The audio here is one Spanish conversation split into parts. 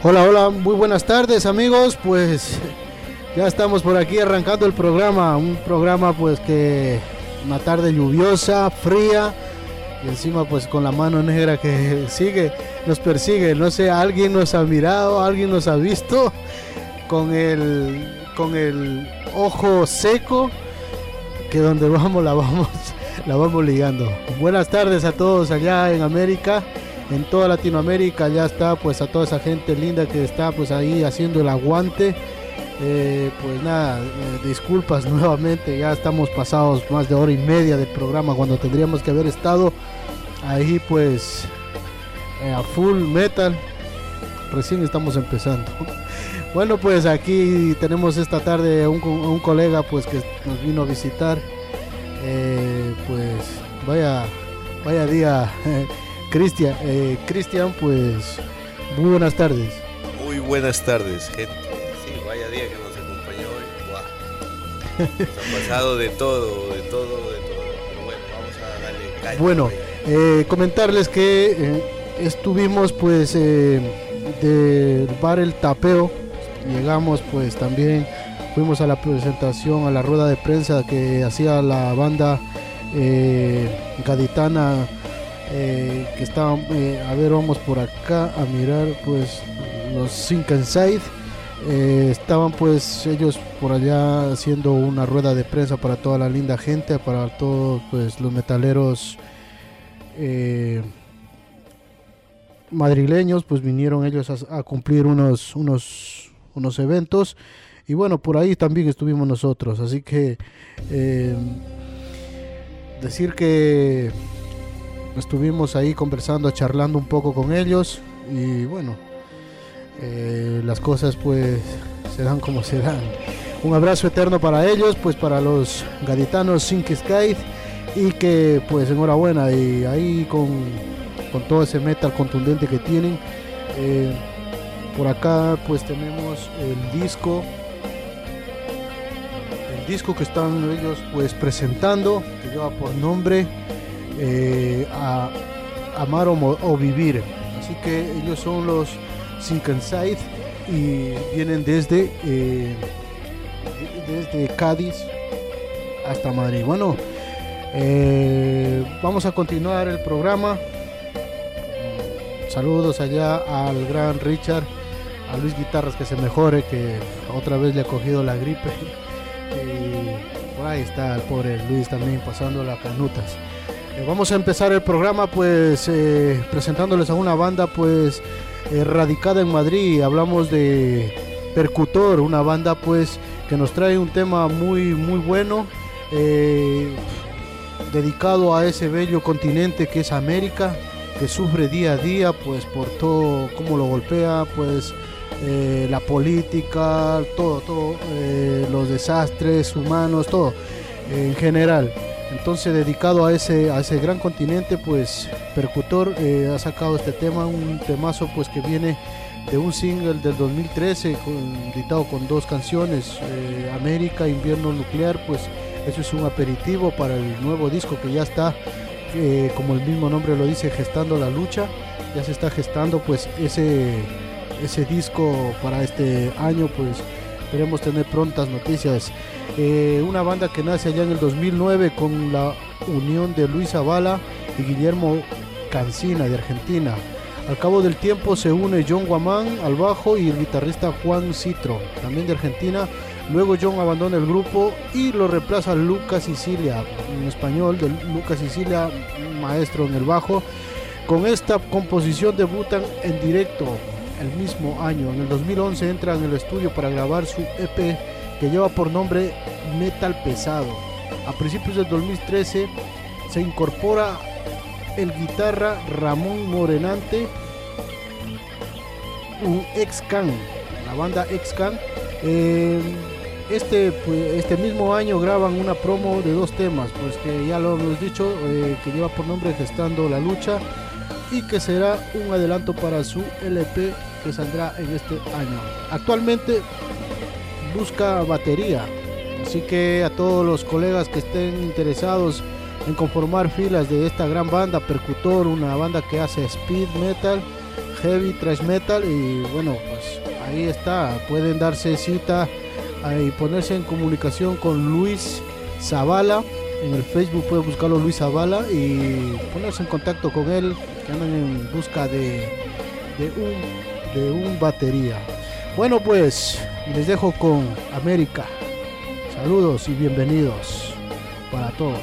Hola, hola, muy buenas tardes amigos, pues ya estamos por aquí arrancando el programa, un programa pues que una tarde lluviosa, fría y encima pues con la mano negra que nos persigue, no sé, alguien nos ha mirado, alguien nos ha visto con el ojo seco, que donde vamos la vamos ligando. Buenas tardes a todos allá en América, en toda Latinoamérica. Ya está pues a toda esa gente linda que está pues ahí haciendo el aguante. Pues nada, disculpas nuevamente, ya estamos pasados más de hora y media del programa cuando tendríamos que haber estado ahí pues a full metal. Recién estamos empezando. Bueno, pues aquí tenemos esta tarde un colega pues que nos vino a visitar. Pues vaya día, Cristian, pues muy buenas tardes. Muy buenas tardes, gente. Sí, vaya día que nos acompañó hoy. ¡Guau! Nos ha pasado de todo. Pero bueno, vamos a darle caña. Bueno, comentarles que estuvimos pues del bar El Tapeo. Llegamos pues también, fuimos a la presentación, a la rueda de prensa que hacía la banda gaditana, que estaban, a ver, vamos por acá a mirar pues los Sink Inside. Estaban pues ellos por allá haciendo una rueda de prensa para toda la linda gente, para todos pues los metaleros madrileños. Pues vinieron ellos a cumplir unos eventos, y bueno, por ahí también estuvimos nosotros, así que decir que estuvimos ahí conversando, charlando un poco con ellos, y bueno, las cosas pues se dan como se dan. Un abrazo eterno para ellos, pues para los gaditanos Sink Sky, y que pues enhorabuena, y ahí con todo ese metal contundente que tienen. Por acá pues tenemos el disco que están ellos pues presentando, que lleva por nombre Amar o Vivir. Así que ellos son los Sink Inside y vienen desde Cádiz hasta Madrid. Bueno, vamos a continuar el programa. Saludos allá al gran Richard, a Luis Guitarras, que se mejore, que otra vez le ha cogido la gripe, y por ahí está el pobre Luis también pasando las canutas. Vamos a empezar el programa pues presentándoles a una banda pues radicada en Madrid. Hablamos de Percutor, una banda pues que nos trae un tema muy bueno, dedicado a ese bello continente que es América, que sufre día a día pues por todo cómo lo golpea pues la política, todo, los desastres humanos, todo en general. Entonces, dedicado a ese gran continente, pues Percutor ha sacado este tema, un temazo pues que viene de un single del 2013 editado con 2 canciones, América, Invierno Nuclear. Pues eso es un aperitivo para el nuevo disco que ya está, como el mismo nombre lo dice, gestando la lucha. Ya se está gestando pues ese disco para este año. Pues esperemos tener prontas noticias. Una banda que nace allá en el 2009 con la unión de Luis Zavala y Guillermo Cancina de Argentina. Al cabo del tiempo se une John Guamán al bajo y el guitarrista Juan Citro, también de Argentina. Luego John abandona el grupo y lo reemplaza Lucas Sicilia, en español, de Lucas Sicilia, maestro en el bajo. Con esta composición debutan en directo el mismo año. En el 2011 entran en el estudio para grabar su EP, que lleva por nombre Metal Pesado. A principios del 2013 se incorpora el guitarra Ramón Morenante, un ex-Can, la banda ex-Can. Este mismo año graban una promo de 2 temas, pues que ya lo hemos dicho, que lleva por nombre Gestando la Lucha, y que será un adelanto para su LP que saldrá en este año. Actualmente busca batería, así que a todos los colegas que estén interesados en conformar filas de esta gran banda Percutor, una banda que hace speed metal, heavy, thrash metal. Y bueno, pues ahí está, pueden darse cita y ponerse en comunicación con Luis Zavala. En el Facebook pueden buscarlo, Luis Zavala, y ponerse en contacto con él, que andan en busca de un batería. Bueno, pues les dejo con América. Saludos y bienvenidos para todos.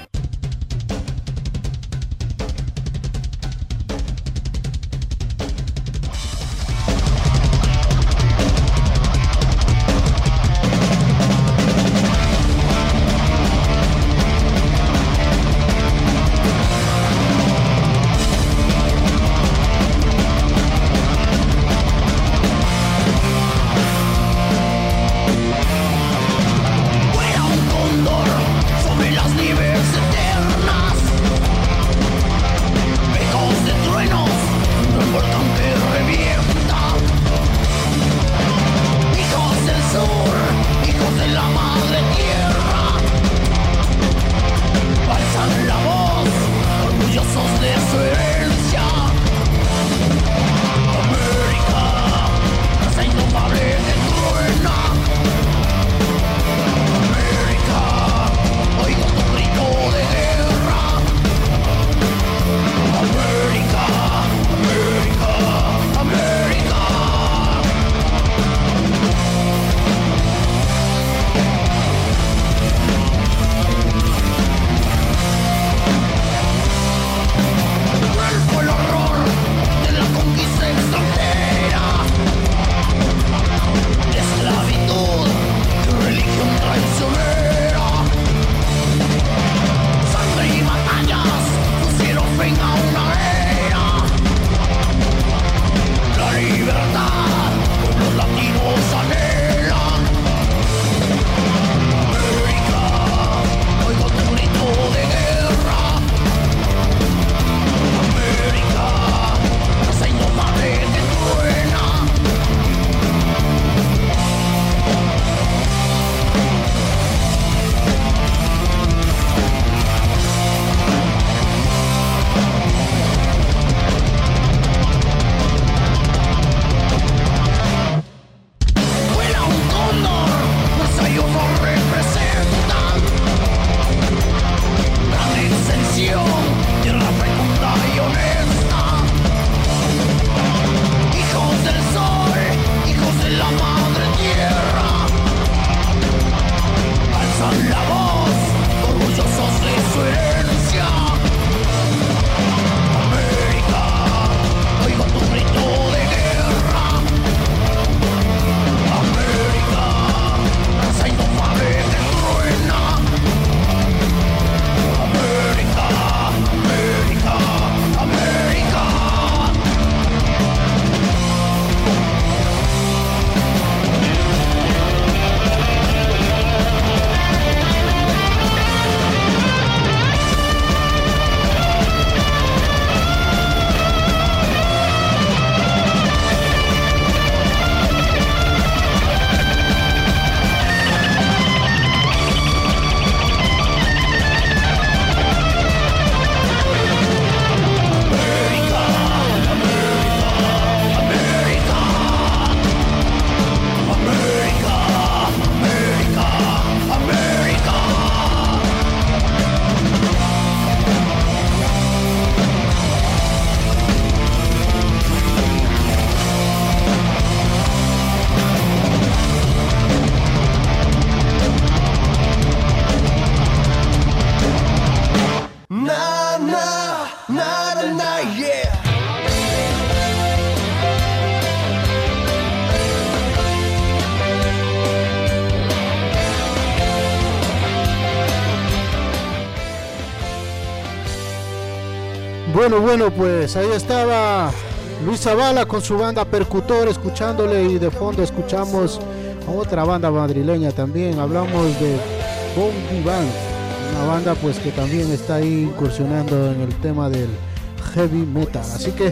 Bueno, pues ahí estaba Luis Zavala con su banda Percutor, escuchándole, y de fondo escuchamos a otra banda madrileña también. Hablamos de Bombi Band, una banda pues que también está ahí incursionando en el tema del heavy metal, así que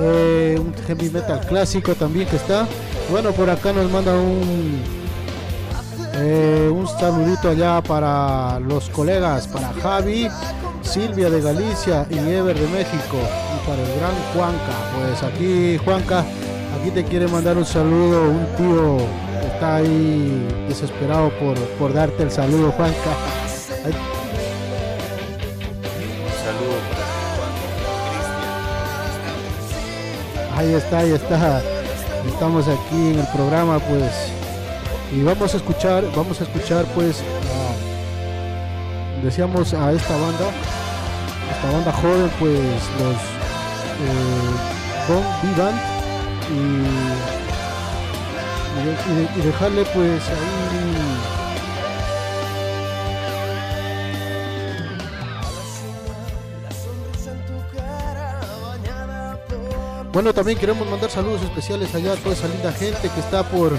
un heavy metal clásico también que está. Bueno, por acá nos manda un saludito allá para los colegas, para Javi, Silvia de Galicia y Ever de México, y para el gran Juanca. Pues aquí, Juanca, aquí te quiere mandar un saludo, un tío está ahí desesperado por darte el saludo, Juanca. Ahí. Un saludo para Juan, Cristian. Ahí está. Estamos aquí en el programa, pues, y vamos a escuchar pues, decíamos a esta banda joven, pues los Bon Vivant, y dejarle pues ahí. Bueno, también queremos mandar saludos especiales allá a toda esa linda gente que está por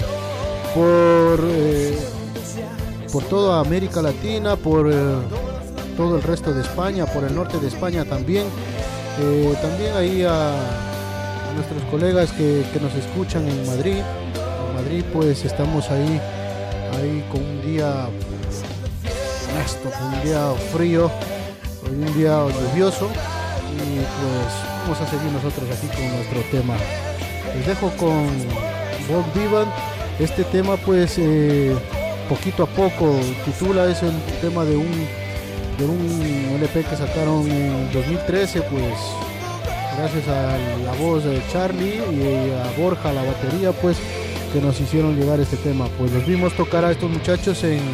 toda América Latina, por todo el resto de España, por el norte de España también. También ahí a nuestros colegas que nos escuchan en Madrid. En Madrid pues estamos ahí con un día honesto, con un día frío, con un día lluvioso, y pues vamos a seguir nosotros aquí con nuestro tema. Les dejo con Bon Vivant. Este tema pues poquito a poco titula, es el tema de un LP que sacaron en 2013, pues gracias a la voz de Charlie y a Borja la batería, pues que nos hicieron llegar este tema. Pues los vimos tocar a estos muchachos en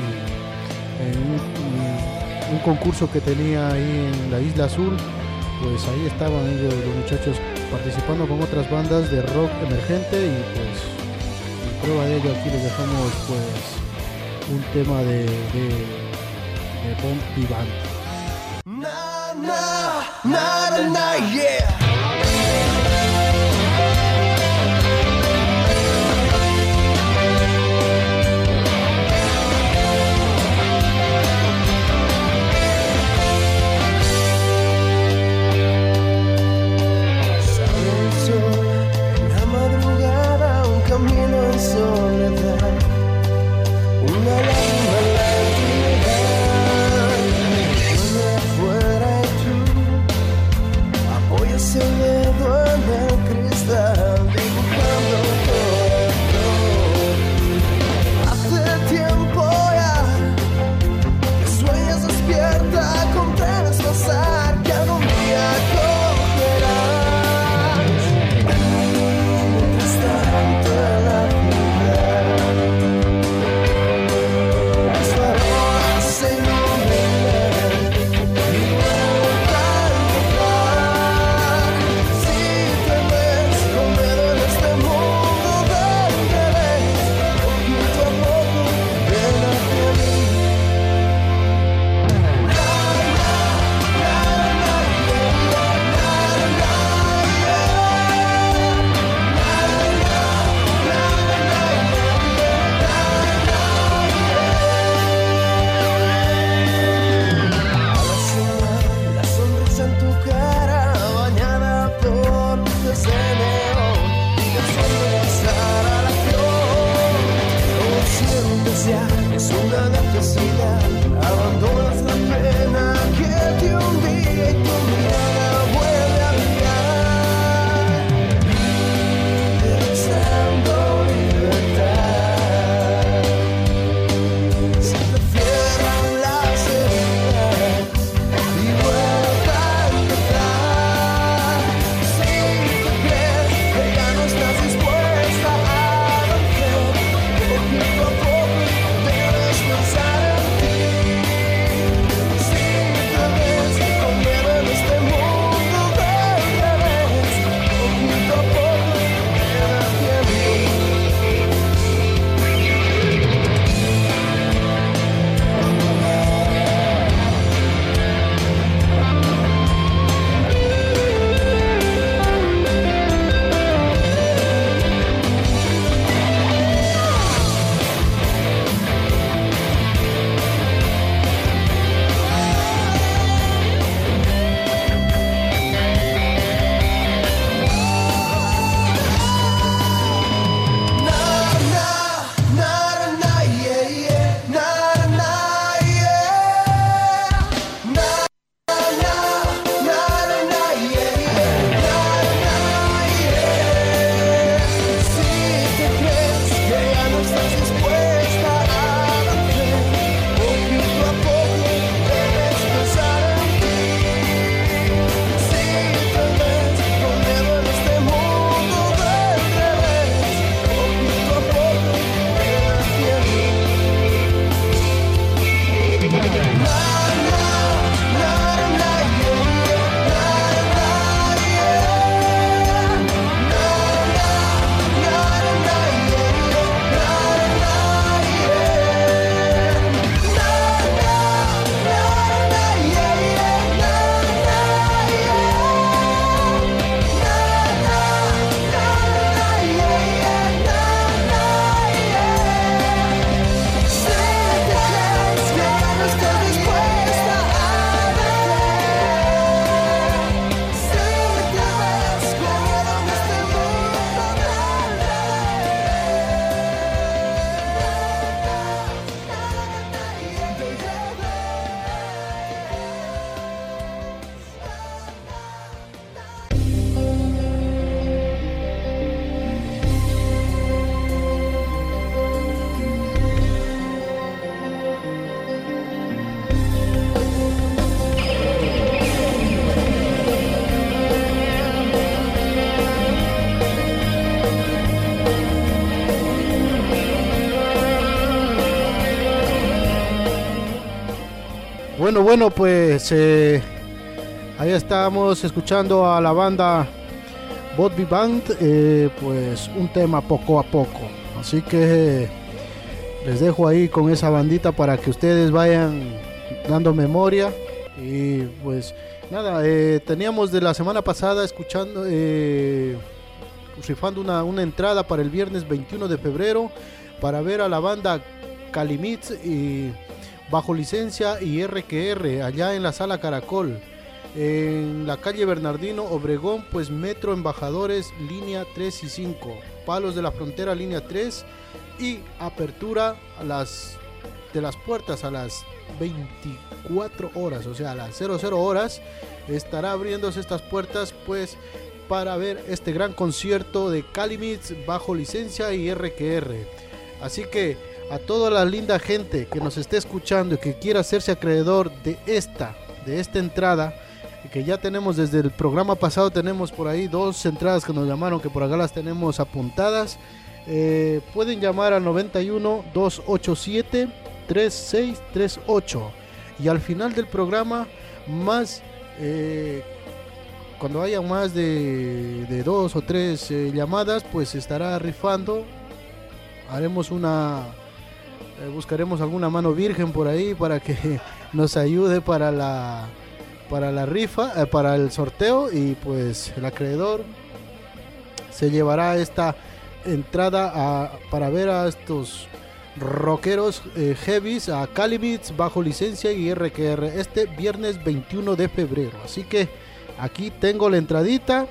un concurso que tenía ahí en la Isla Azul. Pues ahí estaban ellos, los muchachos, participando con otras bandas de rock emergente, y pues en prueba de ello aquí les dejamos pues un tema de Bon Vivant. Na, na, na, na, na, yeah. Fuera y tú, apoya ese dedo en Bueno, pues ahí estamos escuchando a la banda Botby Band, pues un tema poco a poco. Así que les dejo ahí con esa bandita para que ustedes vayan dando memoria. Y pues nada, teníamos de la semana pasada escuchando, rifando una entrada para el viernes 21 de febrero para ver a la banda Calimix y bajo licencia y RQR allá en la Sala Caracol, en la calle Bernardino Obregón, pues Metro Embajadores, línea 3 y 5, Palos de la Frontera, línea 3, y apertura de las puertas a las 24 horas, o sea, a las 00 horas estará abriéndose estas puertas, pues para ver este gran concierto de Calimix bajo licencia y RQR. Así que a toda la linda gente que nos esté escuchando y que quiera hacerse acreedor de esta entrada, que ya tenemos desde el programa pasado, tenemos por ahí 2 entradas que nos llamaron, que por acá las tenemos apuntadas. Pueden llamar al 91 287 3638 y al final del programa, más cuando haya más de 2 o 3 llamadas, pues estará rifando. Haremos buscaremos alguna mano virgen por ahí para que nos ayude para la rifa, para el sorteo, y pues el acreedor se llevará esta entrada para ver a estos rockeros heavies, a Calimix bajo licencia y RQR este viernes 21 de febrero. Así que aquí tengo la entradita.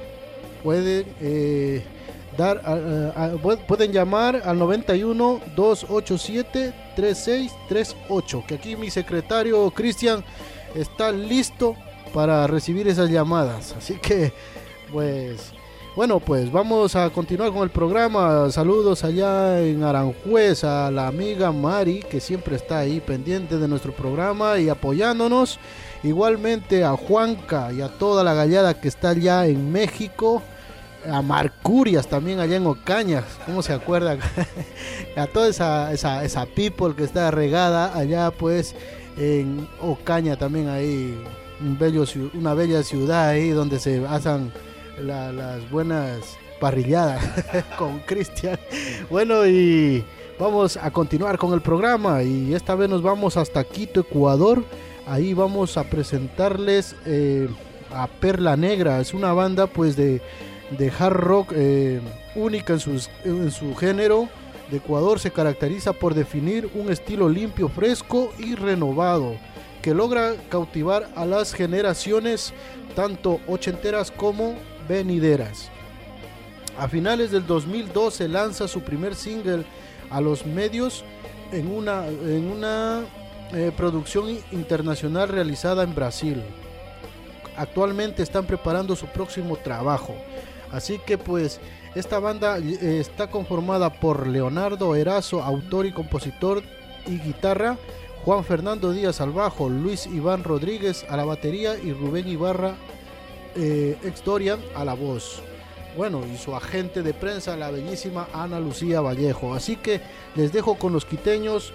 Pueden llamar al 91 287 3638, que aquí mi secretario Cristian está listo para recibir esas llamadas. Así que pues bueno, pues vamos a continuar con el programa. Saludos allá en Aranjuez a la amiga Mari, que siempre está ahí pendiente de nuestro programa y apoyándonos. Igualmente a Juanca y a toda la gallada que está allá en México. A Marcurias también allá en Ocaña, ¿cómo se acuerda? A toda esa people que está regada allá pues en Ocaña también, ahí una bella ciudad ahí donde se hacen las buenas parrilladas con Cristian. Bueno, y vamos a continuar con el programa, y esta vez nos vamos hasta Quito, Ecuador. Ahí vamos a presentarles a Perla Negra. Es una banda pues de hard rock única en su género. De Ecuador, se caracteriza por definir un estilo limpio, fresco y renovado que logra cautivar a las generaciones tanto ochenteras como venideras. A finales del 2012 lanza su primer single a los medios en una producción internacional realizada en Brasil. Actualmente están preparando su próximo trabajo. Así que pues esta banda está conformada por Leonardo Erazo, autor y compositor y guitarra, Juan Fernando Díaz al bajo, Luis Iván Rodríguez a la batería y Rubén Ibarra ex Dorian a la voz. Bueno, y su agente de prensa, la bellísima Ana Lucía Vallejo. Así que les dejo con los quiteños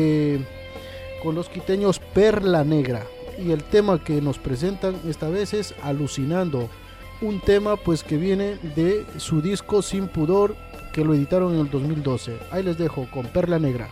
Perla Negra. Y el tema que nos presentan esta vez es Alucinando. Un tema pues que viene de su disco Sin Pudor, que lo editaron en el 2012. Ahí les dejo con Perla Negra.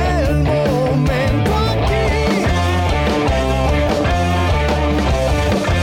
Espero el momento aquí.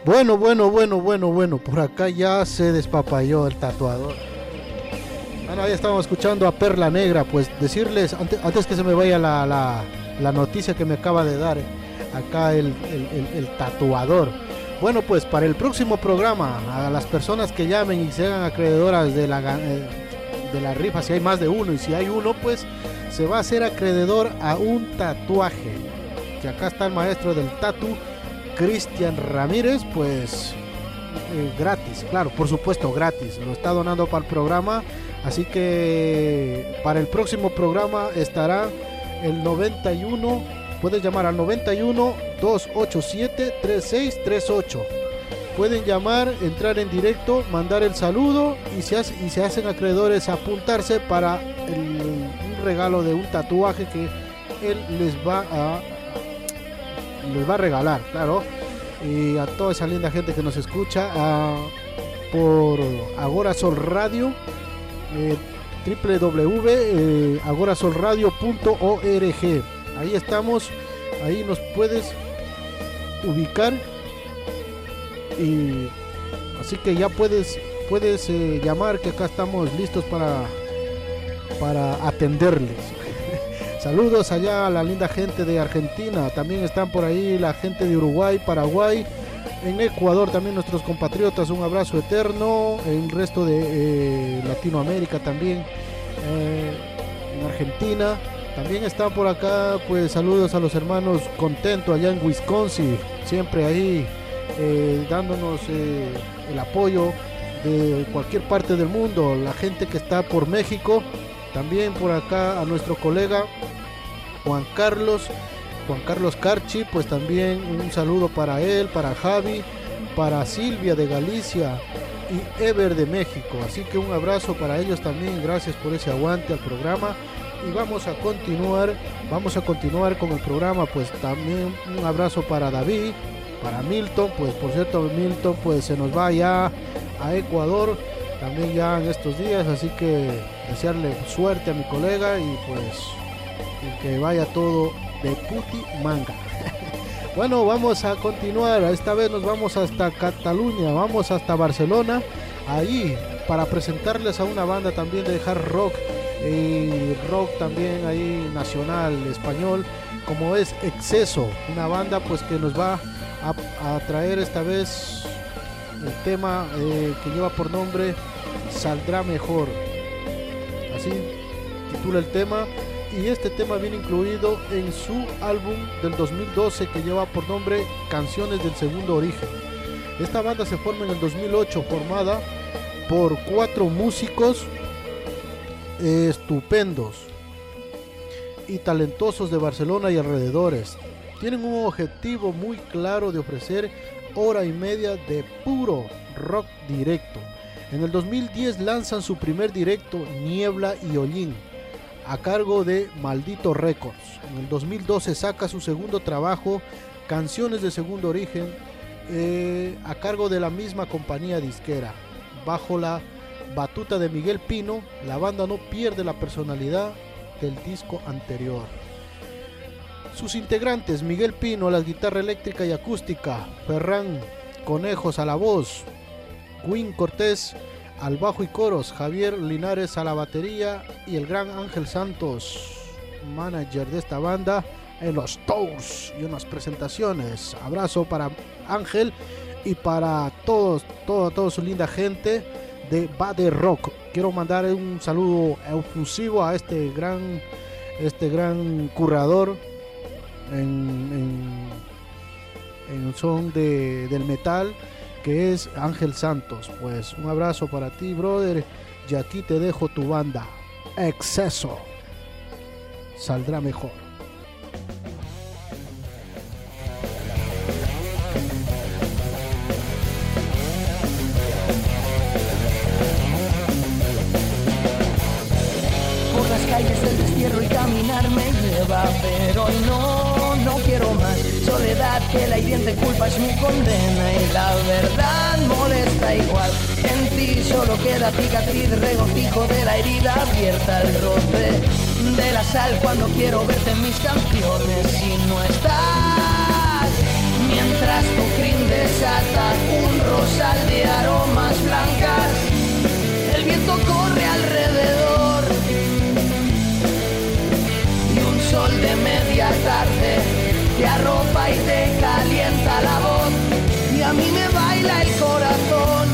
Bueno, por acá ya se despapalló el tatuador. Bueno, ahí estamos escuchando a Perla Negra. Pues decirles, antes que se me vaya la noticia que me acaba de dar acá el tatuador. Bueno, pues para el próximo programa, a las personas que llamen y se hagan acreedoras de la rifa, si hay más de uno, y si hay uno, pues se va a hacer acreedor a un tatuaje. Que acá está el maestro del tatu, Cristian Ramírez, pues gratis, claro, por supuesto gratis, lo está donando para el programa, así que para el próximo programa estará el 91, puedes llamar al 91 287 3638, pueden llamar, entrar en directo, mandar el saludo y se hacen acreedores a apuntarse para un regalo de un tatuaje que él les va a regalar, claro, y a toda esa linda gente que nos escucha por Agora Sol Radio, www.agorasolradio.org. Ahí estamos, ahí nos puedes ubicar, y así que ya puedes llamar, que acá estamos listos para atenderles. Saludos allá a la linda gente de Argentina, también están por ahí la gente de Uruguay, Paraguay, en Ecuador también nuestros compatriotas, un abrazo eterno, en el resto de Latinoamérica también, en Argentina, también están por acá, pues saludos a los hermanos Contento allá en Wisconsin, siempre ahí dándonos el apoyo de cualquier parte del mundo, la gente que está por México. También por acá a nuestro colega Juan Carlos Carchi, pues también un saludo para él, para Javi, para Silvia de Galicia y Ever de México. Así que un abrazo para ellos también, gracias por ese aguante al programa. Y vamos a continuar con el programa, pues también un abrazo para David, para Milton, pues por cierto Milton pues se nos va ya a Ecuador también ya en estos días, así que desearle suerte a mi colega y pues que vaya todo de puti manga. Bueno, vamos a continuar, esta vez nos vamos hasta Cataluña, vamos hasta Barcelona, ahí para presentarles a una banda también de hard rock y rock también ahí nacional español, como es Exceso, una banda pues que nos va a traer esta vez el tema que lleva por nombre Saldrá Mejor, así titula el tema, y este tema viene incluido en su álbum del 2012 que lleva por nombre Canciones del Segundo Origen. Esta banda se forma en el 2008, formada por 4 músicos estupendos y talentosos de Barcelona y alrededores. Tienen un objetivo muy claro de ofrecer hora y media de puro rock directo. En el 2010 lanzan su primer directo, Niebla y Hollín, a cargo de Maldito Records. En el 2012 saca su segundo trabajo, Canciones de Segundo Origen, a cargo de la misma compañía disquera. Bajo la batuta de Miguel Pino, la banda no pierde la personalidad del disco anterior. Sus integrantes: Miguel Pino a la guitarra eléctrica y acústica, Ferran Conejos a la voz, Win Cortés al bajo y coros, Javier Linares a la batería y el gran Ángel Santos, manager de esta banda en los tours y unas presentaciones. Abrazo para Ángel y para toda su linda gente de Bade Rock. Quiero mandar un saludo efusivo a este gran currador en son del metal, que es Ángel Santos. Pues un abrazo para ti, brother, y aquí te dejo tu banda Exceso, Saldrá Mejor. Por las calles del destierro y caminar me lleva, pero hoy no quiero más soledad, que la hiriente culpa es mi condena y la verdad molesta igual. En ti solo queda cicatriz, regocijo de la herida abierta, el roce de la sal cuando quiero verte en mis canciones. Si no estás, Mientras tu crin desata un rosal de aromas blancas, el viento corre alrededor y un sol de media tarde te arropa y te calienta la voz y a mí me baila el corazón.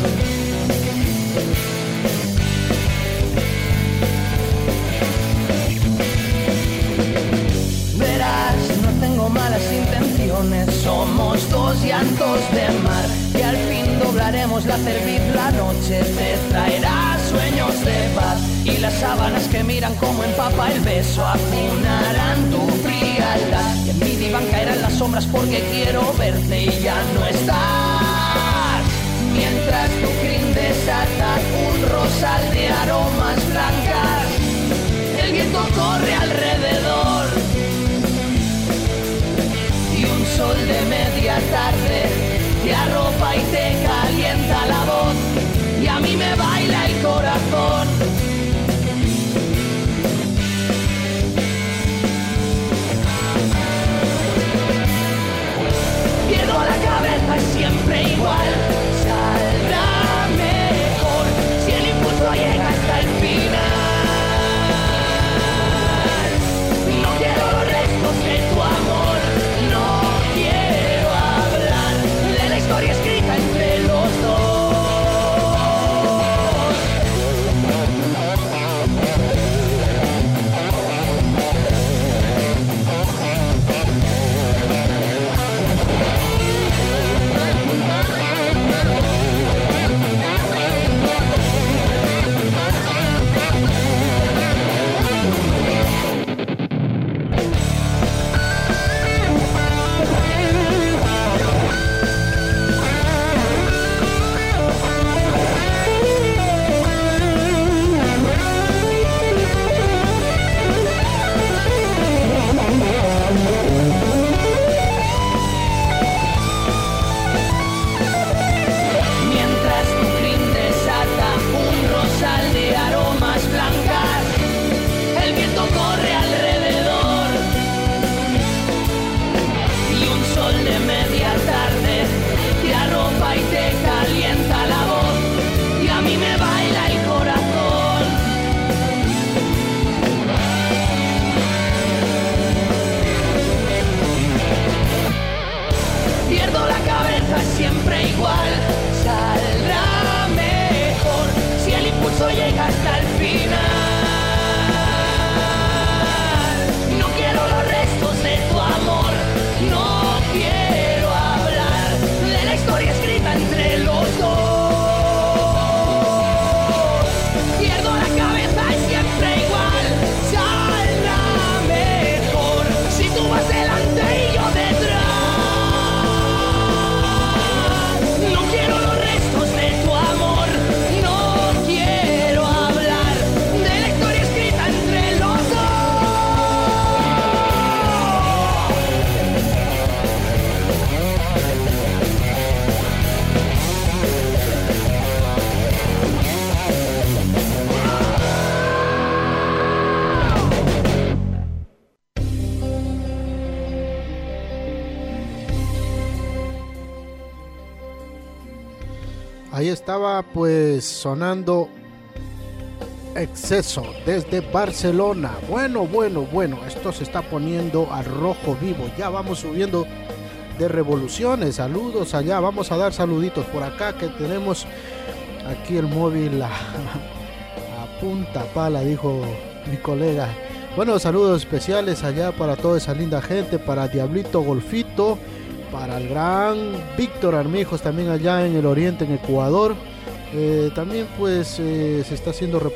Verás, no tengo malas intenciones, somos dos llantos de mar que al fin doblaremos la cerviz, la noche te traerá sueños de paz y las sábanas que miran como empapa el beso acunarán tu frialdad y en mi diván caerán las sombras porque quiero verte y ya no estás. Mientras tu crin desata un rosal de aromas blancas, el viento corre alrededor y un sol de media tarde te arropa y te calienta la voz y a mí me baila el corazón. Pierdo la cabeza, es siempre igual, saldrá mejor si el impulso llega hasta el final. No quiero los restos de tu amor, no quiero hablar de la historia escrita entre los dos. Siempre igual, saldrá mejor si el impulso llega hasta el final. No quiero los restos de tu amor, no quiero hablar de la historia escrita entre los dos. Pierdo la cabeza y siempre igual, saldrá mejor si tú vas delante y yo detrás. Ahí estaba pues sonando Exceso desde Barcelona. Bueno, esto se está poniendo a rojo vivo. Ya vamos subiendo de revoluciones. Saludos allá, vamos a dar saluditos por acá que tenemos aquí el móvil a punta pala, dijo mi colega. Bueno, saludos especiales allá para toda esa linda gente, para Diablito Golfito, para el gran Víctor Armijos también allá en el oriente, en Ecuador. También pues se está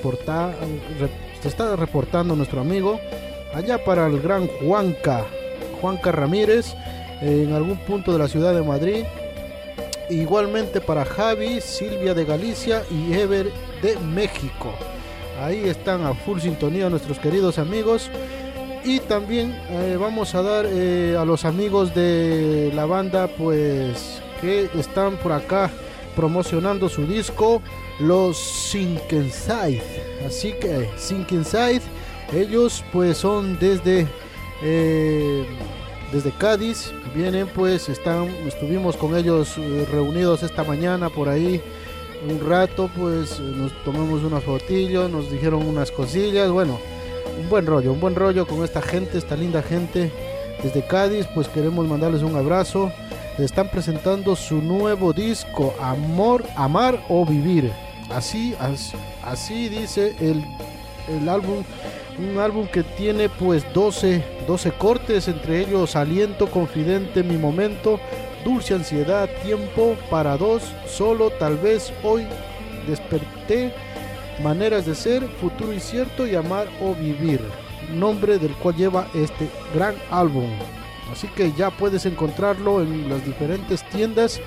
reportando nuestro amigo allá para el gran Juanca Ramírez en algún punto de la ciudad de Madrid. Igualmente para Javi, Silvia de Galicia y Ever de México. Ahí están a full sintonía nuestros queridos amigos. Y también vamos a dar a los amigos de la banda pues que están por acá promocionando su disco, los Sink Inside. Así que Sink Inside, ellos pues son desde desde Cádiz. Vienen pues, estuvimos con ellos reunidos esta mañana por ahí un rato, pues nos tomamos unas fotillos, nos dijeron unas cosillas, bueno, un buen rollo con esta gente, esta linda gente desde Cádiz. Pues queremos mandarles un abrazo. Están presentando su nuevo disco, Amar o Vivir. Así dice el álbum. Un álbum que tiene pues 12 cortes, entre ellos Aliento, Confidente, Mi Momento, Dulce Ansiedad, Tiempo para Dos, Solo, Tal vez, Hoy, Desperté, Maneras de Ser, Futuro Incierto y Amar o Vivir, nombre del cual lleva este gran álbum. Así que ya puedes encontrarlo en las diferentes tiendas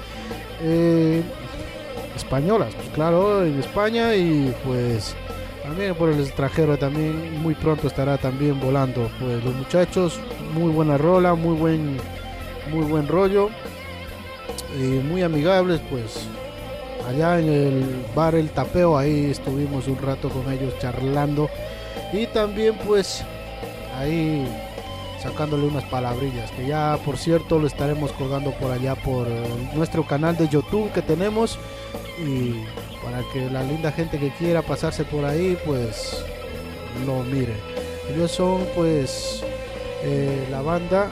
españolas, pues claro, en España, y pues también por el extranjero. También muy pronto estará también volando. Pues los muchachos, muy buena rola, muy buen rollo, muy amigables. Pues allá en el bar El Tapeo, ahí estuvimos un rato con ellos charlando, y también pues ahí sacándole unas palabrillas, que ya por cierto lo estaremos colgando por allá por nuestro canal de YouTube que tenemos, y para que la linda gente que quiera pasarse por ahí pues lo mire. Ellos son pues la banda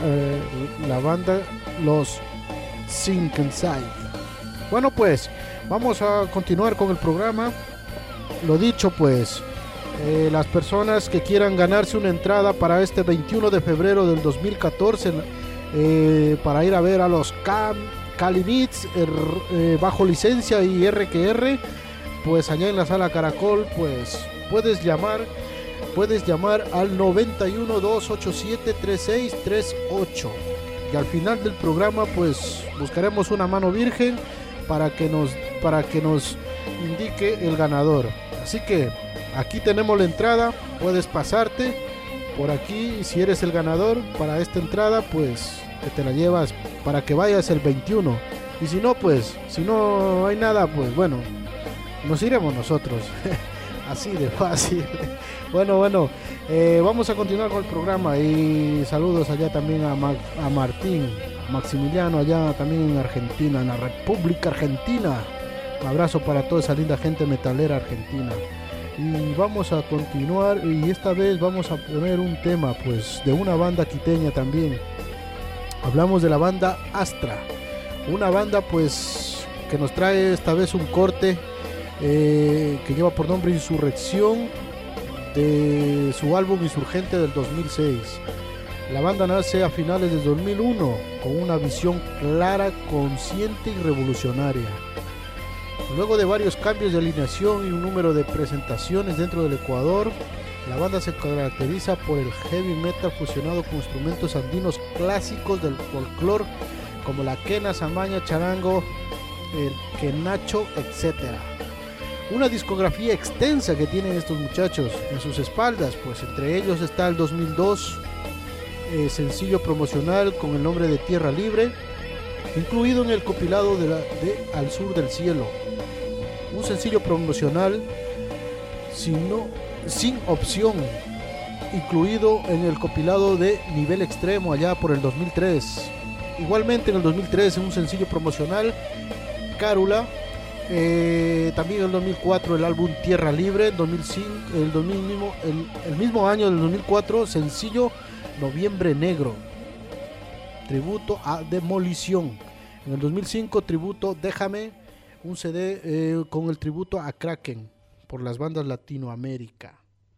Los Sinkensight. Bueno, pues vamos a continuar con el programa. Lo dicho, pues las personas que quieran ganarse una entrada para este 21 de febrero del 2014 para ir a ver a los Cali Beats bajo licencia y RQR, pues allá en la Sala Caracol, pues puedes llamar al 91 287 3638, y al final del programa pues buscaremos una mano virgen para que nos indique el ganador. Así que aquí tenemos la entrada, puedes pasarte por aquí, y si eres el ganador para esta entrada, pues que te la llevas para que vayas el 21. Y si no, pues, si no hay nada, pues bueno, nos iremos nosotros. Así de fácil. Bueno, vamos a continuar con el programa, y saludos allá también a Martín, a Maximiliano allá también en Argentina, en la República Argentina. Un abrazo para toda esa linda gente metalera argentina. Y vamos a continuar, y esta vez vamos a poner un tema pues de una banda quiteña también. Hablamos de la banda Astra, una banda pues que nos trae esta vez un corte que lleva por nombre Insurrección, de su álbum Insurgente del 2006. La banda nace a finales del 2001 con una visión clara, consciente y revolucionaria. Luego de varios cambios de alineación y un número de presentaciones dentro del Ecuador, la banda se caracteriza por el heavy metal fusionado con instrumentos andinos clásicos del folclore como la quena, zamaña, charango, el quenacho, etc. Una discografía extensa que tienen estos muchachos en sus espaldas, pues entre ellos está el 2002 sencillo promocional con el nombre de Tierra Libre, incluido en el compilado de Al Sur del Cielo. Un sencillo promocional sin opción, incluido en el compilado de Nivel Extremo allá por el 2003. Igualmente en el 2003 un sencillo promocional, Cárula. También en el 2004 el álbum Tierra Libre. En 2005, el mismo año del 2004, sencillo Noviembre Negro, tributo a Demolición. En el 2005 tributo Déjame, un CD con el tributo a Kraken por las bandas Latinoamérica.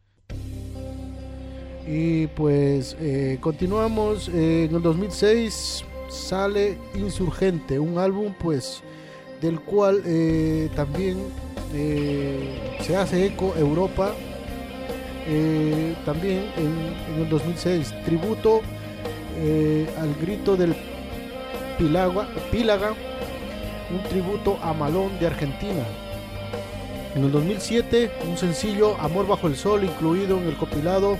Y pues continuamos. En el 2006 sale Insurgente, un álbum pues del cual también se hace eco Europa. También en el 2006 tributo al grito del Pílaga, un tributo a Malón de Argentina. En el 2007 un sencillo Amor Bajo el Sol, incluido en el compilado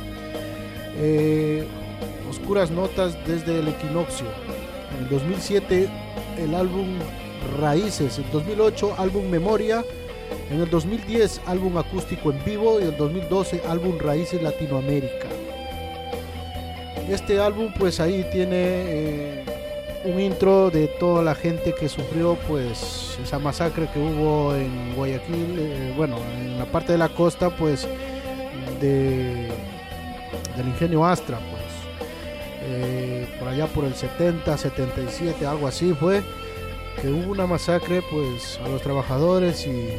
Oscuras Notas desde el Equinoccio. En el 2007 el álbum Raíces. En 2008 álbum Memoria. En el 2010 álbum acústico en vivo, y en el 2012 álbum Raíces Latinoamérica. Este álbum pues ahí tiene un intro de toda la gente que sufrió pues esa masacre que hubo en Guayaquil, bueno, en la parte de la costa pues del ingenio Astra, pues por allá por el 70, 77, algo así fue, que hubo una masacre pues a los trabajadores y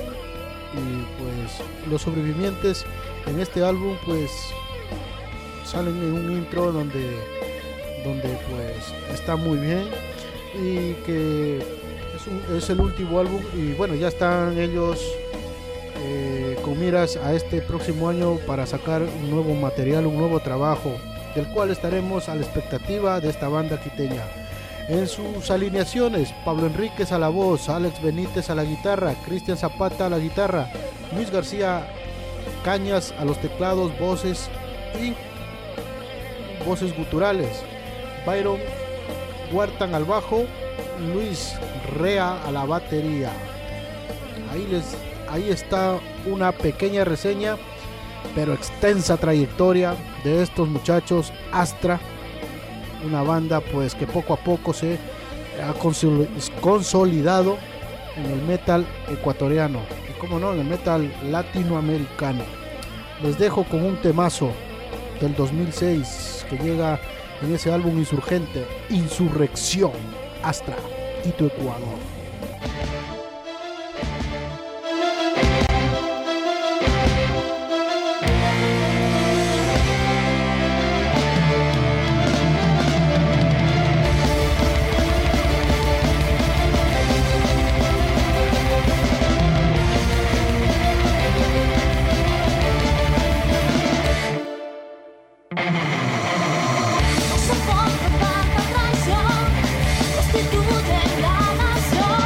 pues los sobrevivientes en este álbum pues salen en un intro donde pues está muy bien y que es el último álbum y bueno, ya están ellos con miras a este próximo año para sacar un nuevo material, un nuevo trabajo, del cual estaremos a la expectativa de esta banda quiteña. En sus alineaciones, Pablo Enríquez a la voz, Alex Benítez a la guitarra, Cristian Zapata a la guitarra, Luis García Cañas a los teclados, voces y voces guturales, Byron Huertan al bajo, Luis Rea a la batería. Ahí está una pequeña reseña, pero extensa trayectoria de estos muchachos. Astra, una banda pues que poco a poco se ha consolidado en el metal ecuatoriano y como no, en el metal latinoamericano. Les dejo con un temazo del 2006 que llega en ese álbum Insurgente, Insurrección, Astra, Quito, Ecuador. Soporto tanta traición, destituyen la nación.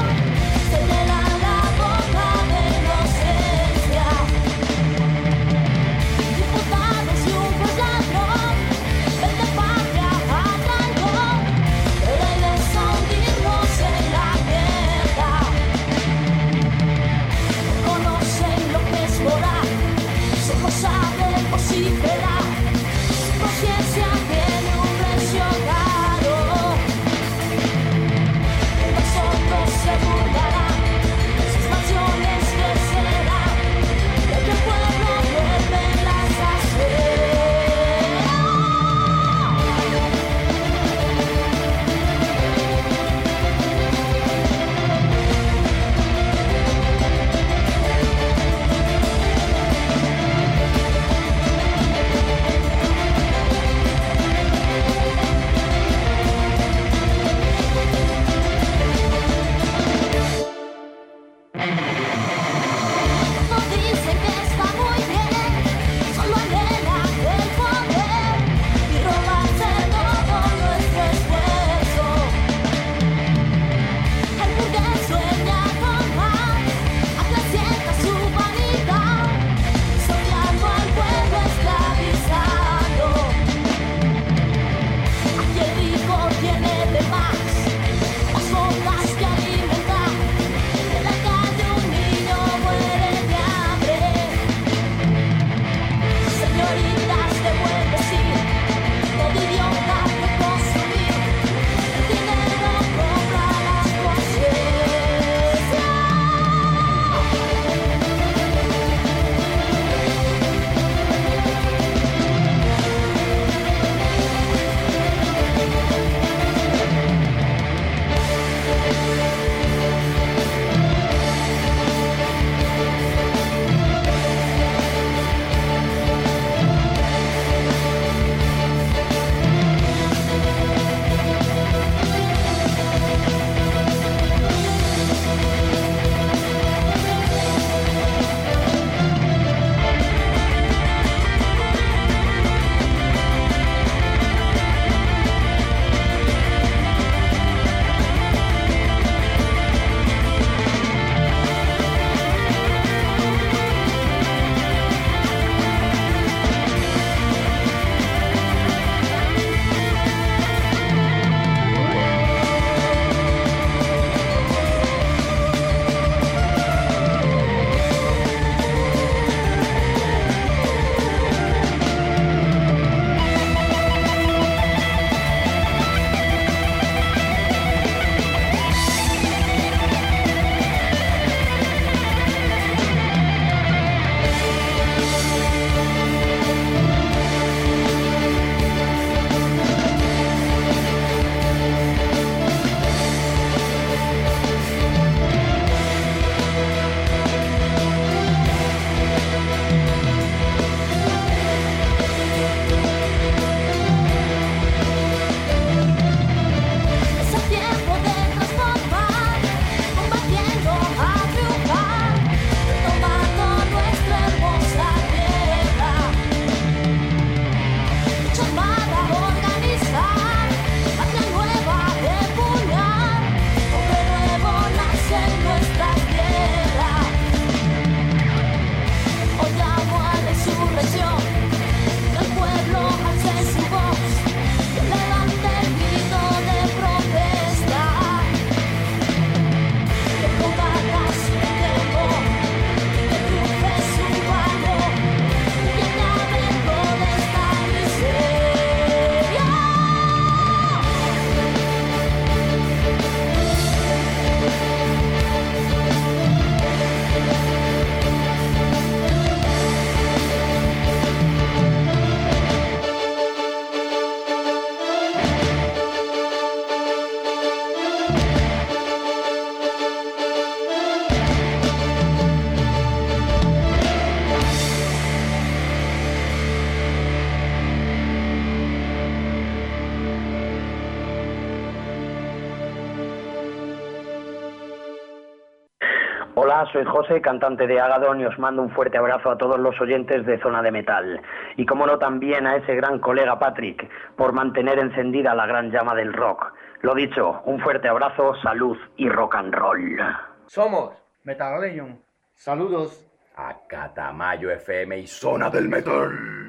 Hola, soy José, cantante de Agadón, y os mando un fuerte abrazo a todos los oyentes de Zona de Metal. Y como no, también a ese gran colega Patrick, por mantener encendida la gran llama del rock. Lo dicho, un fuerte abrazo, salud y rock and roll. Somos Metal Legion. Saludos a Catamayo FM y Zona del Metal.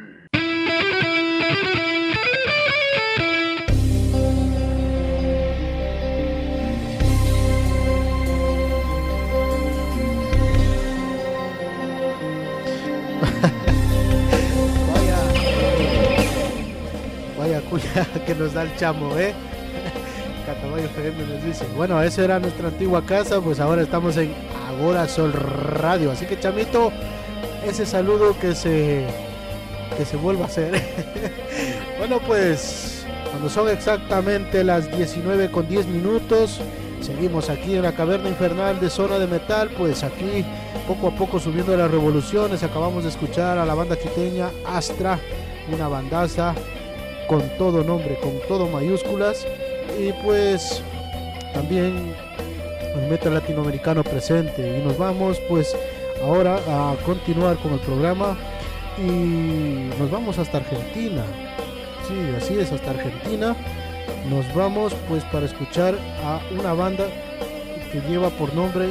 Vaya cuya que nos da el chamo, Catamayo FM nos dice. Bueno, esa era nuestra antigua casa, pues ahora estamos en Agora Sol Radio. Así que, chamito, ese saludo que se vuelva a hacer. Bueno, pues cuando son exactamente las 19:10, seguimos aquí en la caverna infernal de Zona de Metal, pues aquí poco a poco subiendo las revoluciones. Acabamos de escuchar a la banda quiteña Astra, una bandaza con todo nombre, con todo mayúsculas, y pues también el metal latinoamericano presente. Y nos vamos pues ahora a continuar con el programa y nos vamos hasta Argentina. Sí, así es, hasta Argentina nos vamos pues para escuchar a una banda que lleva por nombre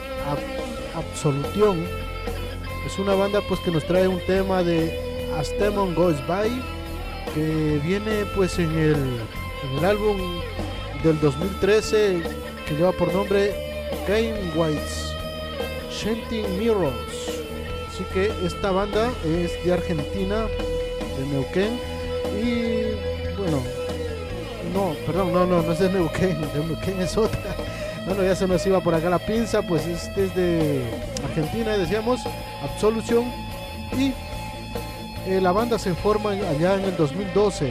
Absolution. Es una banda pues que nos trae un tema de As Demon Goes By, que viene pues en el álbum del 2013 que lleva por nombre Game Whites Shunting Mirrors. Así que esta banda es de Argentina, de Neuquén, y bueno, no es de Neuquén es otra. Bueno, ya se nos iba por acá la pinza, pues este es de Argentina, decíamos, Absolution, y la banda se forma allá en el 2012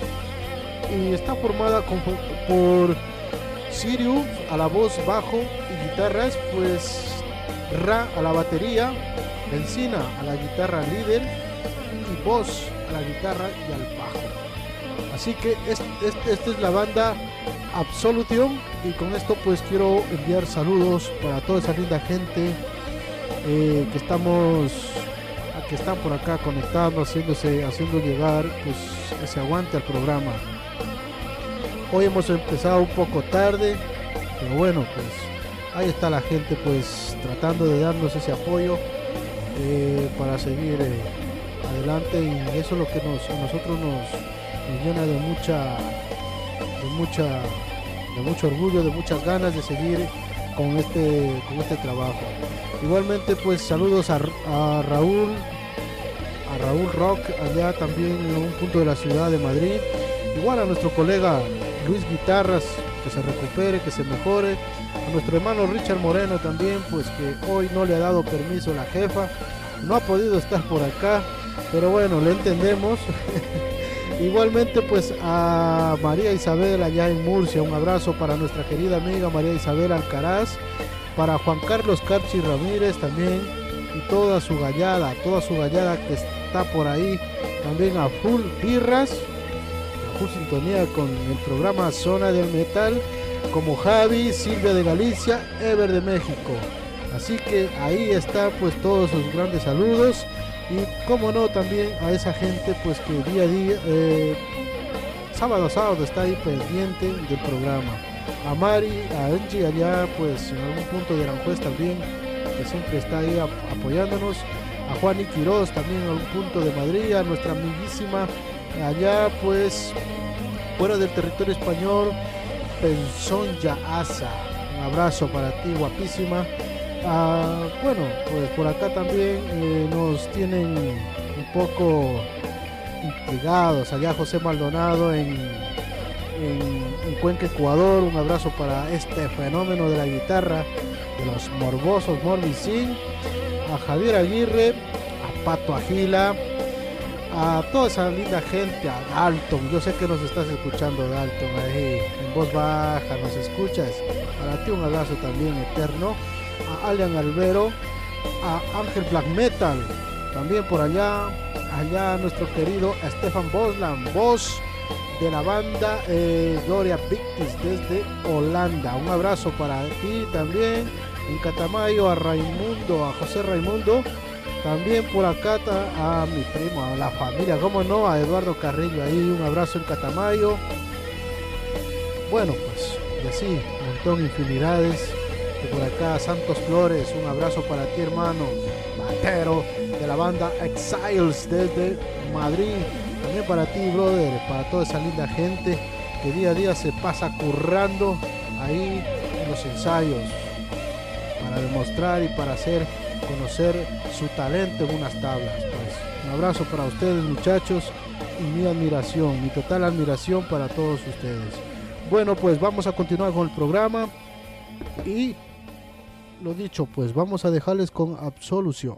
y está formada por Sirius a la voz, bajo y guitarras, pues Ra a la batería, Benzina a la guitarra líder y Voz a la guitarra y al bajo. Así que esta es la banda Absolution, y con esto pues quiero enviar saludos para toda esa linda gente que están por acá conectando, haciendo llegar pues ese aguante al programa. Hoy hemos empezado un poco tarde, pero bueno, pues ahí está la gente pues tratando de darnos ese apoyo para seguir adelante, y eso es lo que a nosotros nos llena de mucho orgullo, de muchas ganas de seguir con este trabajo. Igualmente pues saludos a Raúl Rock, allá también en un punto de la ciudad de Madrid. Igual a nuestro colega Luis Guitarras, que se recupere, que se mejore. A nuestro hermano Richard Moreno también, pues que hoy no le ha dado permiso la jefa, no ha podido estar por acá, pero bueno, le entendemos. Igualmente pues a María Isabel allá en Murcia, un abrazo para nuestra querida amiga María Isabel Alcaraz, para Juan Carlos Carchi Ramírez también, y toda su gallada que está por ahí, también a full birras, a full sintonía con el programa Zona del Metal, como Javi, Silvia de Galicia, Ever de México. Así que ahí está pues todos sus grandes saludos, y como no también a esa gente pues que día a día, sábado a sábado está ahí pendiente del programa. A Mari, a Angie allá pues en algún punto de Aranjuez también, que siempre está ahí apoyándonos. A Juan y Quiroz también en algún punto de Madrid, a nuestra amiguísima allá pues fuera del territorio español, Pensonya Asa, un abrazo para ti, guapísima. Bueno, pues por acá también nos tienen un poco intrigados allá José Maldonado en Cuenca, Ecuador. Un abrazo para este fenómeno de la guitarra de los morbosos Morbicín, a Javier Aguirre, a Pato Agila, a toda esa linda gente, a Dalton. Yo sé que nos estás escuchando, Dalton, ahí en voz baja nos escuchas. Para ti un abrazo también eterno. A Alian Albero, a Ángel Black Metal, también por allá nuestro querido Stefan Bosland, voz de la banda Gloria Victis desde Holanda. Un abrazo para ti también. En Catamayo a Raimundo, a José Raimundo. También por acá a mi primo, a la familia, cómo no, a Eduardo Carrillo ahí, un abrazo en Catamayo. Bueno, pues, y así, un montón, infinidades. Y por acá, Santos Flores, un abrazo para ti, hermano. Batero, de la banda Exiles desde Madrid. También para ti, brother, para toda esa linda gente que día a día se pasa currando ahí en los ensayos. Para demostrar y para hacer conocer su talento en unas tablas. Pues un abrazo para ustedes, muchachos, y mi admiración, mi total admiración para todos ustedes. Bueno, pues vamos a continuar con el programa y lo dicho, pues vamos a dejarles con Absolución.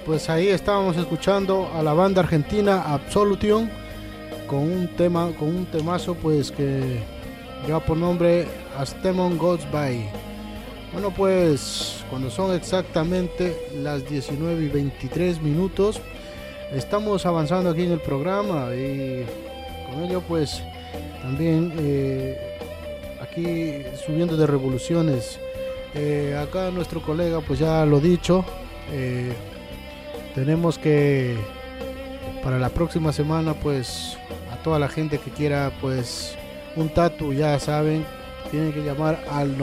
pues ahí estábamos escuchando a la banda argentina Absolution con un temazo pues que lleva por nombre As Demon Goes By. Bueno, pues cuando son exactamente las 19:23, estamos avanzando aquí en el programa y con ello pues también aquí subiendo de revoluciones. Acá nuestro colega pues ya lo dicho, tenemos que para la próxima semana pues a toda la gente que quiera pues un tatu, ya saben, tienen que llamar al